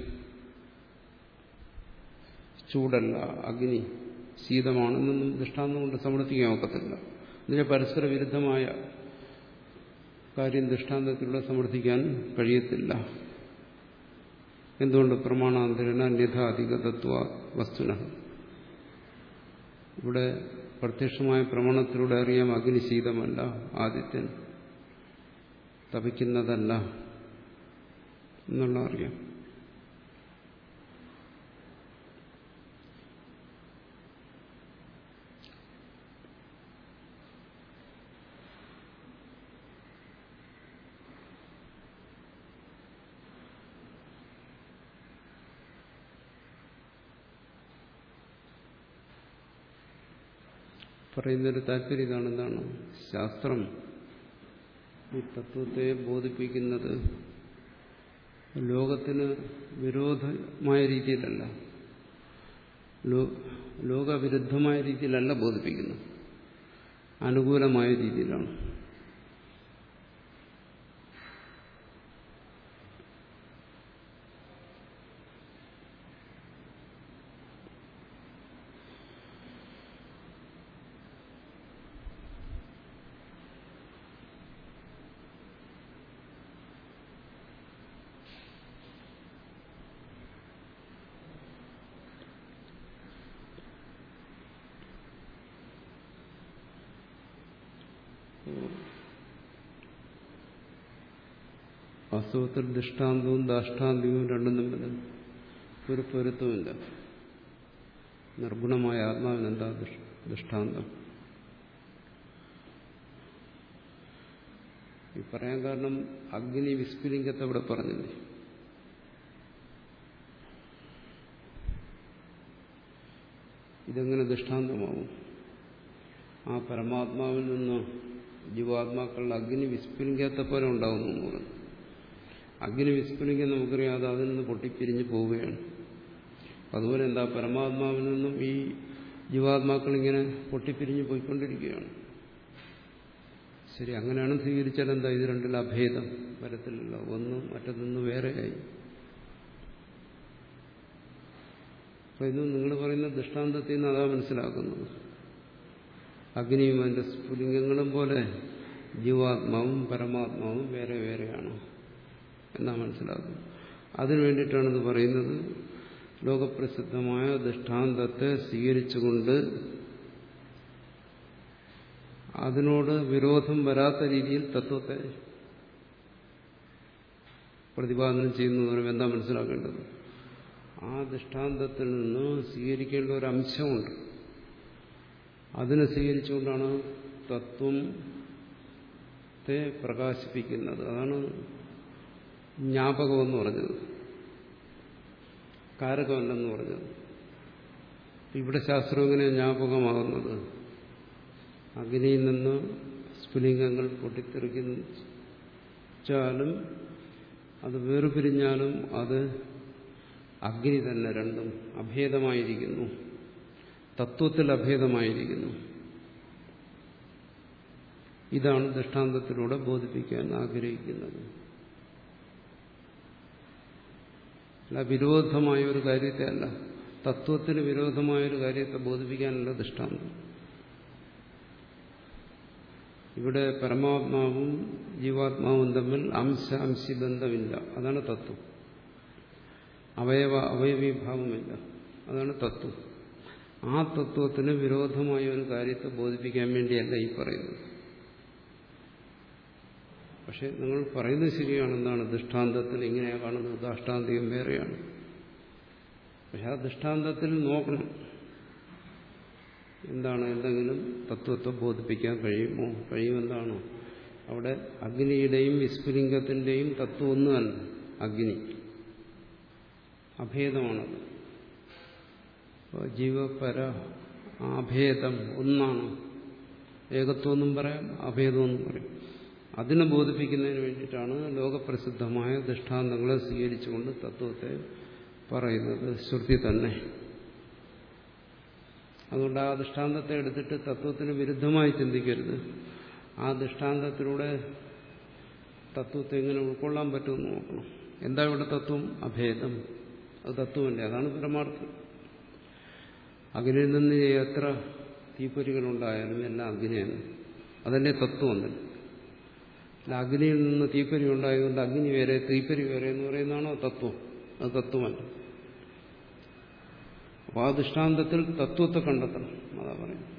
A: ചൂടല്ല, അഗ്നി ശീതമാണെന്നൊന്നും ദൃഷ്ടാന്തം കൊണ്ട് സമർത്ഥിക്കാൻ ഒക്കത്തില്ല. ഇതിനെ പരസ്പര വിരുദ്ധമായ കാര്യം ദൃഷ്ടാന്തത്തിലൂടെ സമർത്ഥിക്കാൻ കഴിയത്തില്ല. എന്തുകൊണ്ട്? പ്രമാണാന്തരേണ അന്യഥാധികതത്വ വസ്തുന. ഇവിടെ പ്രത്യക്ഷമായ പ്രമാണത്തിലൂടെ അറിയാം അഗ്നി ശീതമല്ല, ആദിത്യൻ തപിക്കുന്നതല്ല എന്നുള്ള അറിയാം. പറയുന്നൊരു താല്പര്യം ഇതാണ്. എന്താണ് ശാസ്ത്രം ഈ തത്വത്തെ ബോധിപ്പിക്കുന്നത്? ലോകത്തിന് വിരോധമായ രീതിയിലല്ല, ലോകവിരുദ്ധമായ രീതിയിലല്ല ബോധിപ്പിക്കുന്നത്, അനുകൂലമായ രീതിയിലാണ്. വാസ്തവത്തിൽ ദൃഷ്ടാന്തവും ദാഷ്ടാന്തികവും രണ്ടും തമ്മിൽ ഒരു പൊരുത്തമില്ല. നിർഗുണമായ ആത്മാവിനെന്താ ദൃഷ്ടാന്തം? പറയാൻ കാരണം അഗ്നി വിസ്ഫുലിംഗത്തെ ഇവിടെ പറഞ്ഞില്ലേ. ഇതെങ്ങനെ ദൃഷ്ടാന്തമാവും? ആ പരമാത്മാവിൽ നിന്ന് ജീവാത്മാക്കളുടെ അഗ്നി വിസ്ഫുലിംഗത്തെ പോലെ ഉണ്ടാകുന്നു എന്ന് പറഞ്ഞു. അഗ്നി വിസ്ഫുലിംഗം നമുക്കറിയാതെ അതിൽ നിന്ന് പൊട്ടിപ്പിരിഞ്ഞ് പോവുകയാണ്. അതുപോലെ എന്താ പരമാത്മാവിൽ നിന്നും ഈ ജീവാത്മാക്കൾ ഇങ്ങനെ പൊട്ടിപ്പിരിഞ്ഞ് പോയിക്കൊണ്ടിരിക്കുകയാണ്. ശരി, അങ്ങനെയാണ് സ്വീകരിച്ചാൽ എന്താ ഇത് രണ്ടിൽ അഭേദം വരത്തില്ല. ഒന്നും മറ്റൊന്നും വേറെയായി. അപ്പൊ ഇത് നിങ്ങൾ പറയുന്ന ദൃഷ്ടാന്തത്തിൽ നിന്ന് അതാ മനസ്സിലാക്കുന്നത്. അഗ്നിയും അതിന്റെ സ്ഫുലിംഗങ്ങളും പോലെ ജീവാത്മാവും പരമാത്മാവും വേറെ വേറെയാണ് എന്നാ മനസ്സിലാക്കുന്നത്. അതിനു വേണ്ടിയിട്ടാണ് ഇത് പറയുന്നത്. ലോകപ്രസിദ്ധമായ ദൃഷ്ടാന്തത്തെ സ്വീകരിച്ചുകൊണ്ട് അതിനോട് വിരോധം വരാത്ത രീതിയിൽ തത്വത്തെ പ്രതിപാദനം ചെയ്യുന്നതിനും എന്താ മനസ്സിലാക്കേണ്ടത്? ആ ദൃഷ്ടാന്തത്തിൽ നിന്ന് സ്വീകരിക്കേണ്ട ഒരു അംശമുണ്ട്. അതിനെ സ്വീകരിച്ചുകൊണ്ടാണ് തത്വത്തെ പ്രകാശിപ്പിക്കുന്നത്. അതാണ് ജ്ഞാപകമെന്ന് പറഞ്ഞത്, കാരകമല്ലെന്ന് പറഞ്ഞത്. ഇവിടെ ശാസ്ത്രം എങ്ങനെയാണ് ജ്ഞാപകമാകുന്നത്? അഗ്നിയിൽ നിന്ന് സ്ഫുലിംഗങ്ങൾ പൊട്ടിത്തെറിച്ചാലും അത് വേർപിരിഞ്ഞാലും അത് അഗ്നി തന്നെ, രണ്ടും അഭേദമായിരിക്കുന്നു, തത്വത്തിൽ അഭേദമായിരിക്കുന്നു. ഇതാണ് ദൃഷ്ടാന്തത്തിലൂടെ ബോധിപ്പിക്കാൻ ആഗ്രഹിക്കുന്നത്. അല്ല വിരോധമായ ഒരു കാര്യത്തെ അല്ല, തത്വത്തിന് വിരോധമായ ഒരു കാര്യത്തെ ബോധിപ്പിക്കാനല്ല ദൃഷ്ടാന്തം. ഇവിടെ പരമാത്മാവും ജീവാത്മാവും തമ്മിൽ അംശ-അംശി ബന്ധമില്ല. അതാണ് തത്വം. അവയവ അവയവീഭാവമില്ല. അതാണ് തത്വം. ആ തത്വത്തിന് വിരോധമായ ഒരു കാര്യത്തെ ബോധിപ്പിക്കാൻ വേണ്ടിയല്ല ഈ പറയുന്നത്. പക്ഷെ നിങ്ങൾ പറയുന്നത് ശരിയാണെന്നാണ്. ദൃഷ്ടാന്തത്തിൽ ഇങ്ങനെയാണ് കാണുന്നത്, ദാഷ്ടാന്തികം വേറെയാണ്. പക്ഷെ ആ ദൃഷ്ടാന്തത്തിൽ നോക്കണം, എന്താണ് എന്തെങ്കിലും തത്വത്തെ ബോധിപ്പിക്കാൻ കഴിയുമോ? കഴിയുമെന്താണോ? അവിടെ അഗ്നിയുടെയും വിസ്ഫുലിംഗത്തിന്റെയും തത്വം ഒന്നുമല്ല. അഗ്നി അഭേദമാണത്. ജീവപര അഭേദം ഒന്നാണ്. ഏകത്വമെന്നും പറയാം, അഭേദമെന്നും പറയും. അതിനെ ബോധിപ്പിക്കുന്നതിന് വേണ്ടിയിട്ടാണ് ലോകപ്രസിദ്ധമായ ദൃഷ്ടാന്തങ്ങളെ സ്വീകരിച്ചുകൊണ്ട് തത്വത്തെ പറയുന്നത്, ശ്രുതി തന്നെ. അതുകൊണ്ട് ആ ദൃഷ്ടാന്തത്തെ എടുത്തിട്ട് തത്വത്തിന് വിരുദ്ധമായി ചിന്തിക്കരുത്. ആ ദൃഷ്ടാന്തത്തിലൂടെ തത്വത്തെ എങ്ങനെ ഉൾക്കൊള്ളാൻ പറ്റുമെന്ന് നോക്കണം. എന്താ ഇവിടെ തത്വം? അഭേദം. അത് തത്വമല്ലേ, അതാണ് പരമാർത്ഥം. അഗ്നിയിൽ നിന്ന് എത്ര തീപ്പൊരികളുണ്ടായാലും എല്ലാം അഗ്നിയാണ്. അതല്ലേ തത്വം എന്നല്ല. അല്ല, അഗ്നിയിൽ നിന്ന് തീപ്പൊരി ഉണ്ടായതുകൊണ്ട് അഗ്നി വേറെ തീപ്പൊരി വേറെ എന്ന് പറയുന്നതാണോ തത്വം? അത് തത്വമല്ല. അപ്പോൾ ആ ദൃഷ്ടാന്തത്തിൽ തത്വത്തെ കണ്ടെത്തണം, അതാ പറയുന്നത്.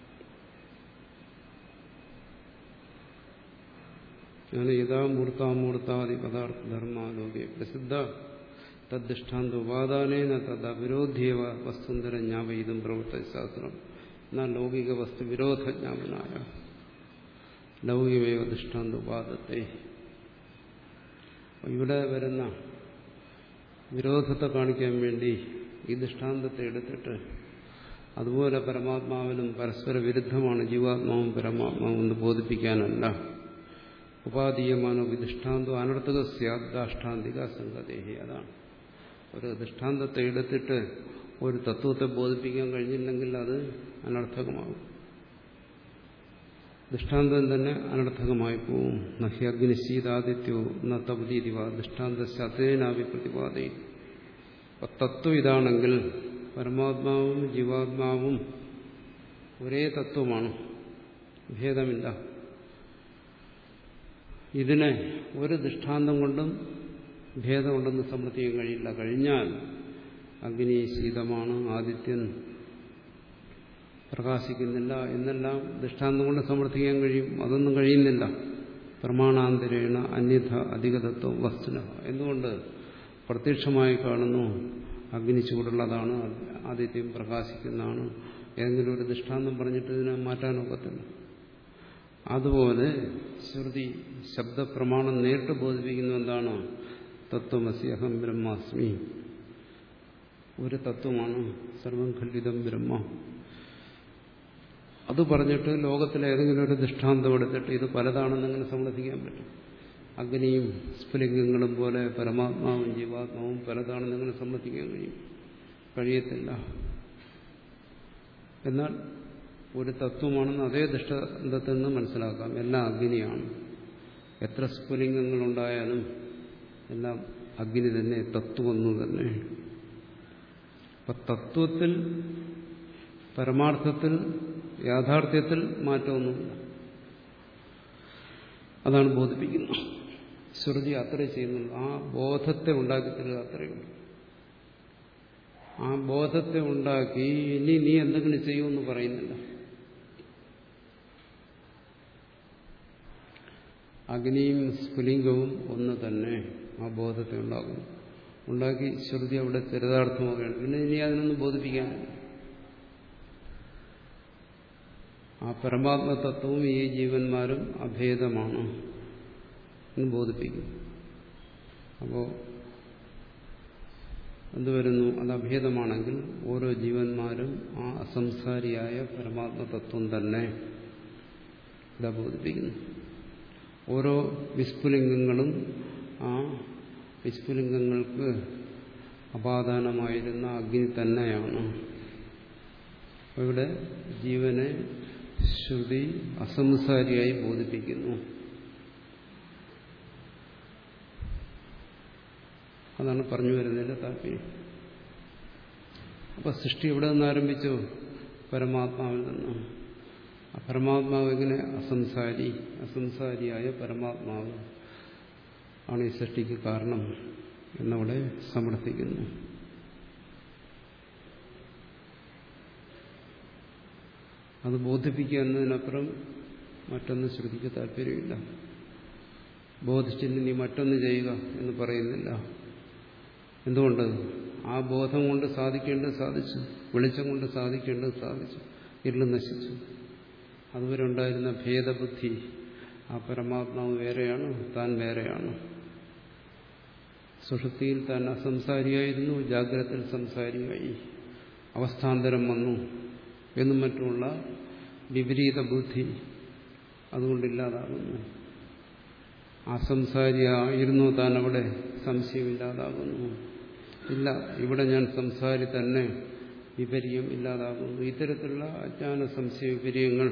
A: ഞാൻ യഥാ മൂർത്താമൂർത്താദി പദാർത്ഥ ധർമാലോകെ പ്രസിദ്ധ തദ്ദൃഷ്ടാന്ത ഉപാദാനേന തദ് അവിരോധ്യവ വസ്തുന്തരം ജ്ഞാപയിതും പ്രവൃത്ത ശാസ്ത്രം എന്നാൽ ലൗകിക വസ്തു വിരോധജ്ഞാപനായ ലൗകികമേവ ദൃഷ്ടാന്ത ഉപാദത്തെ. ഇവിടെ വരുന്ന വിരോധത്തെ കാണിക്കാൻ വേണ്ടി ഈ ദൃഷ്ടാന്തത്തെ എടുത്തിട്ട് അതുപോലെ പരമാത്മാവിനും പരസ്പര വിരുദ്ധമാണ് ജീവാത്മാവും പരമാത്മാവും എന്ന് ബോധിപ്പിക്കാനല്ല. ഉപാധീയമാനോ വിദൃഷ്ടാന്തോ അനർത്ഥക സ്യാദാഷ്ടാന്തിക സംഗതേഹി. അതാണ് ഒരു ദൃഷ്ടാന്തത്തെ എടുത്തിട്ട് ഒരു തത്വത്തെ ബോധിപ്പിക്കാൻ കഴിഞ്ഞില്ലെങ്കിൽ അത് അനർത്ഥകമാകും. ദൃഷ്ടാന്തം തന്നെ അനർത്ഥകമായി പോവും. നഹി അഗ്നിശീതാദിത്യോ ന തപതീതിവ ദൃഷ്ടാന്തേനാവി പ്രതിപാദി. തത്വം ഇതാണെങ്കിൽ പരമാത്മാവും ജീവാത്മാവും ഒരേ തത്വമാണ്, ഭേദമില്ല. ഇതിനെ ഒരു ദൃഷ്ടാന്തം കൊണ്ടും ഭേദമുണ്ടെന്ന് സമ്മതിക്കാൻ കഴിയില്ല. കഴിഞ്ഞാൽ അഗ്നി ശീതമാണ്, ആദിത്യൻ പ്രകാശിക്കുന്നില്ല എന്നെല്ലാം ദൃഷ്ടാന്തം കൊണ്ട് സമർത്ഥിക്കാൻ കഴിയും. അതൊന്നും കഴിയുന്നില്ല. പ്രമാണാന്തരേണ അന്യഥ അധികതത്വം വസ്തുന. എന്തുകൊണ്ട്? പ്രത്യക്ഷമായി കാണുന്നു അഗ്നി ചൂടുള്ളതാണ്, ആദിത്യം പ്രകാശിക്കുന്നതാണ്. ഏതെങ്കിലും ഒരു ദൃഷ്ടാന്തം പറഞ്ഞിട്ട് ഇതിനെ മാറ്റാനൊക്കത്തില്ല. അതുപോലെ ശ്രുതി ശബ്ദപ്രമാണം നേരിട്ട് ബോധിപ്പിക്കുന്ന എന്താണ്? തത്വമസി അഹം ബ്രഹ്മാസ്മി. ഒരു തത്വമാണ്, സർവം ഖണ്ഡിതം ബ്രഹ്മ. അത് പറഞ്ഞിട്ട് ലോകത്തിലെ ഏതെങ്കിലും ഒരു ദൃഷ്ടാന്തം എടുത്തിട്ട് ഇത് പലതാണെന്നെങ്ങനെ സമ്മതിക്കാൻ പറ്റും? അഗ്നിയും സ്ഫുലിംഗങ്ങളും പോലെ പരമാത്മാവും ജീവാത്മാവും പലതാണെന്നെങ്ങനെ സമ്മതിക്കാൻ കഴിയും? കഴിയത്തില്ല. എന്നാൽ ഒരു തത്വമാണെന്ന് അതേ ദൃഷ്ടാന്തത്തിൽ നിന്ന് മനസ്സിലാക്കാം. എല്ലാം അഗ്നിയാണ്. എത്ര സ്ഫുലിംഗങ്ങളുണ്ടായാലും എല്ലാം അഗ്നി തന്നെ, തത്വമൊന്നു തന്നെ. അപ്പൊ തത്വത്തിൽ, പരമാർത്ഥത്തിൽ, യാഥാർത്ഥ്യത്തിൽ മാറ്റമൊന്നുമില്ല. അതാണ് ബോധിപ്പിക്കുന്നത്. ശ്രുതി അത്രേ ചെയ്യുന്നുള്ളൂ. ആ ബോധത്തെ ഉണ്ടാക്കി തരിക, അത്രയുള്ളൂ. ആ ബോധത്തെ ഉണ്ടാക്കി ഇനി നീ എന്തെങ്കിലും ചെയ്യുമെന്ന് പറയുന്നില്ല. അഗ്നിയും സ്ഫുലിംഗവും ഒന്ന് തന്നെ ആ ബോധത്തെ ഉണ്ടാകുന്നു. ഉണ്ടാക്കി ശ്രുതി അവിടെ ചരിതാർത്ഥമാവുകയാണ്. പിന്നെ ഇനി അതിനൊന്നും ബോധിപ്പിക്കാനില്ല. ആ പരമാത്മതത്വവും ഈ ജീവന്മാരും അഭേദമാണ് എന്ന് ബോധിപ്പിക്കും. അപ്പോൾ എന്തുവരുന്നു? അത് അഭേദമാണെങ്കിൽ ഓരോ ജീവന്മാരും ആ അസംസാരിയായ പരമാത്മതത്വം തന്നെ ഇതാ ബോധിപ്പിക്കുന്നു. ഓരോ വിസ്ഫുലിംഗങ്ങളും ആ വിസ്ഫുലിംഗങ്ങൾക്ക് അപാദാനമായിരുന്ന അഗ്നി തന്നെയാണ്. ഇവിടെ ജീവനെ ശ്രുതി അസംസാരിയായി ബോധിപ്പിക്കുന്നു. അതാണ് പറഞ്ഞു വരുന്നതിന്റെ താല്പര്യം. അപ്പൊ സൃഷ്ടി എവിടെ നിന്ന് ആരംഭിച്ചു? പരമാത്മാവിൽ നിന്ന്. ആ പരമാത്മാവ് എങ്ങനെ? അസംസാരി. അസംസാരിയായ പരമാത്മാവ് ആണ് ഈ സൃഷ്ടിക്ക് കാരണം എന്നവിടെ സമർത്ഥിക്കുന്നു. അത് ബോധിപ്പിക്കുക എന്നതിനപ്പുറം മറ്റൊന്ന് ശ്രുതിക്ക് താല്പര്യമില്ല. ബോധിച്ചിട്ട് നീ മറ്റൊന്ന് ചെയ്യുക എന്ന് പറയുന്നില്ല. എന്തുകൊണ്ട്? ആ ബോധം കൊണ്ട് സാധിക്കേണ്ടത് സാധിച്ചു, വെളിച്ചം കൊണ്ട് സാധിക്കേണ്ടത് സാധിച്ചു, ഇരുള് നശിച്ചു. അതുവരെ ഉണ്ടായിരുന്ന ഭേദബുദ്ധി, ആ പരമാത്മാവ് വേറെയാണ്, താൻ വേറെയാണ്. സുഷുപ്തിയിൽ താൻ അസംസാരിയായിരുന്നു, ജാഗ്രതയിൽ സംസാരിയായി, അവസ്ഥാന്തരം വന്നു എന്നും മറ്റുമുള്ള വിപരീത ബുദ്ധി അതുകൊണ്ടില്ലാതാകുന്നു. അസംസാരിയായിരുന്നു താൻ, അവിടെ സംശയമില്ലാതാകുന്നു. ഇല്ല, ഇവിടെ ഞാൻ സംസാരി തന്നെ, വിപര്യം ഇല്ലാതാകുന്നു. ഇത്തരത്തിലുള്ള അജ്ഞാന സംശയ വിപര്യങ്ങൾ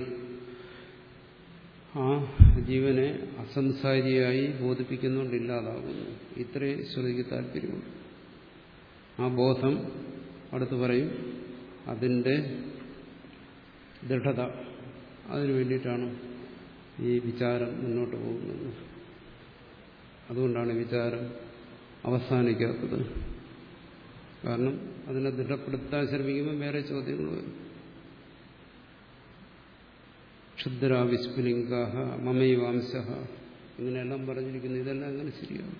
A: ആ ജീവനെ അസംസാരിയായി ബോധിപ്പിക്കുന്നുകൊണ്ടില്ലാതാകുന്നു. ഇത്രേ ശ്രുതിക്ക് താല്പര്യമുള്ളൂ. ആ ബോധം അടുത്ത് പറയും അതിൻ്റെ ദൃഢത, അതിനു വേണ്ടിയിട്ടാണ് ഈ വിചാരം മുന്നോട്ട് പോകുന്നത്. അതുകൊണ്ടാണ് വിചാരം അവസാനിക്കാത്തത്. കാരണം അതിനെ ദൃഢപ്പെടുത്താൻ ശ്രമിക്കുമ്പോൾ വേറെ ചോദ്യങ്ങൾ വരും. ക്ഷുദ്ര വിസ്ഫുലിംഗാഹ മമൈവാംശ ഇങ്ങനെയെല്ലാം പറഞ്ഞിരിക്കുന്നു. ഇതെല്ലാം അങ്ങനെ ശരിയാണ്.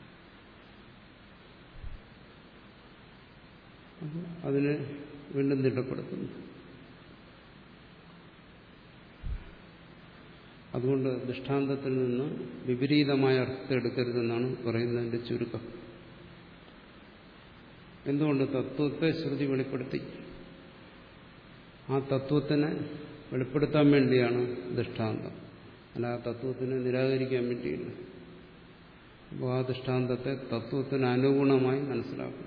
A: അതിനെ വീണ്ടും ദൃഢപ്പെടുത്തുന്നു. അതുകൊണ്ട് ദൃഷ്ടാന്തത്തിൽ നിന്ന് വിപരീതമായ അർത്ഥം എടുക്കരുതെന്നാണ് പറയുന്നതിന്റെ ചുരുക്കം. എന്തുകൊണ്ട്? തത്വത്തെ ശ്രുതി വെളിപ്പെടുത്തി. ആ തത്വത്തിനെ വെളിപ്പെടുത്താൻ വേണ്ടിയാണ് ദൃഷ്ടാന്തം, അല്ല ആ തത്വത്തിനെ നിരാകരിക്കാൻ വേണ്ടിയില്ല. അപ്പോൾ ആ ദൃഷ്ടാന്തത്തെ തത്വത്തിന് അനുഗുണമായി മനസ്സിലാക്കും.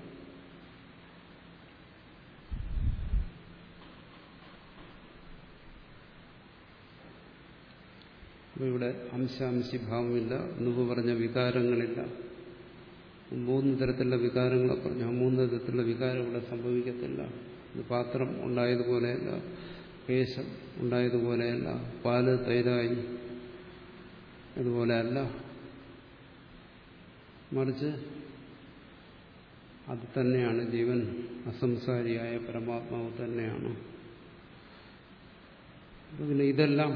A: അപ്പോൾ ഇവിടെ അംശാംശി ഭാവമില്ല, മുമ്പ് പറഞ്ഞ വികാരങ്ങളില്ല. മൂന്ന് തരത്തിലുള്ള വികാരങ്ങളെ പറഞ്ഞു. ആ മൂന്ന് തരത്തിലുള്ള വികാരം ഇവിടെ സംഭവിക്കത്തില്ല. ഇത് പാത്രം ഉണ്ടായതുപോലെയല്ല, കേശം ഉണ്ടായതുപോലെയല്ല, പാല് തൈരായി അതുപോലെയല്ല. മറിച്ച് അത് തന്നെയാണ് ജീവൻ, അസംസാരിയായ പരമാത്മാവ് തന്നെയാണ്. പിന്നെ ഇതെല്ലാം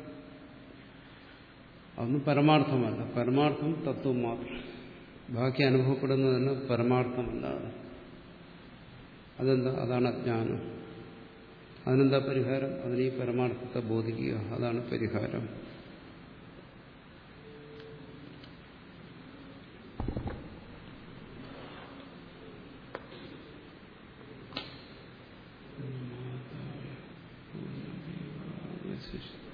A: അതൊന്നും പരമാർത്ഥമല്ല. പരമാർത്ഥം തത്വം മാത്രം. ബാക്കി അനുഭവപ്പെടുന്നതല്ല പരമാർത്ഥമല്ലാതെ. അതെന്താ? അതാണ് അജ്ഞാനം. അതിനെന്താ പരിഹാരം? അതിന് ഈ പരമാർത്ഥത്തെ ബോധിക്കുക, അതാണ് പരിഹാരം. ശരി.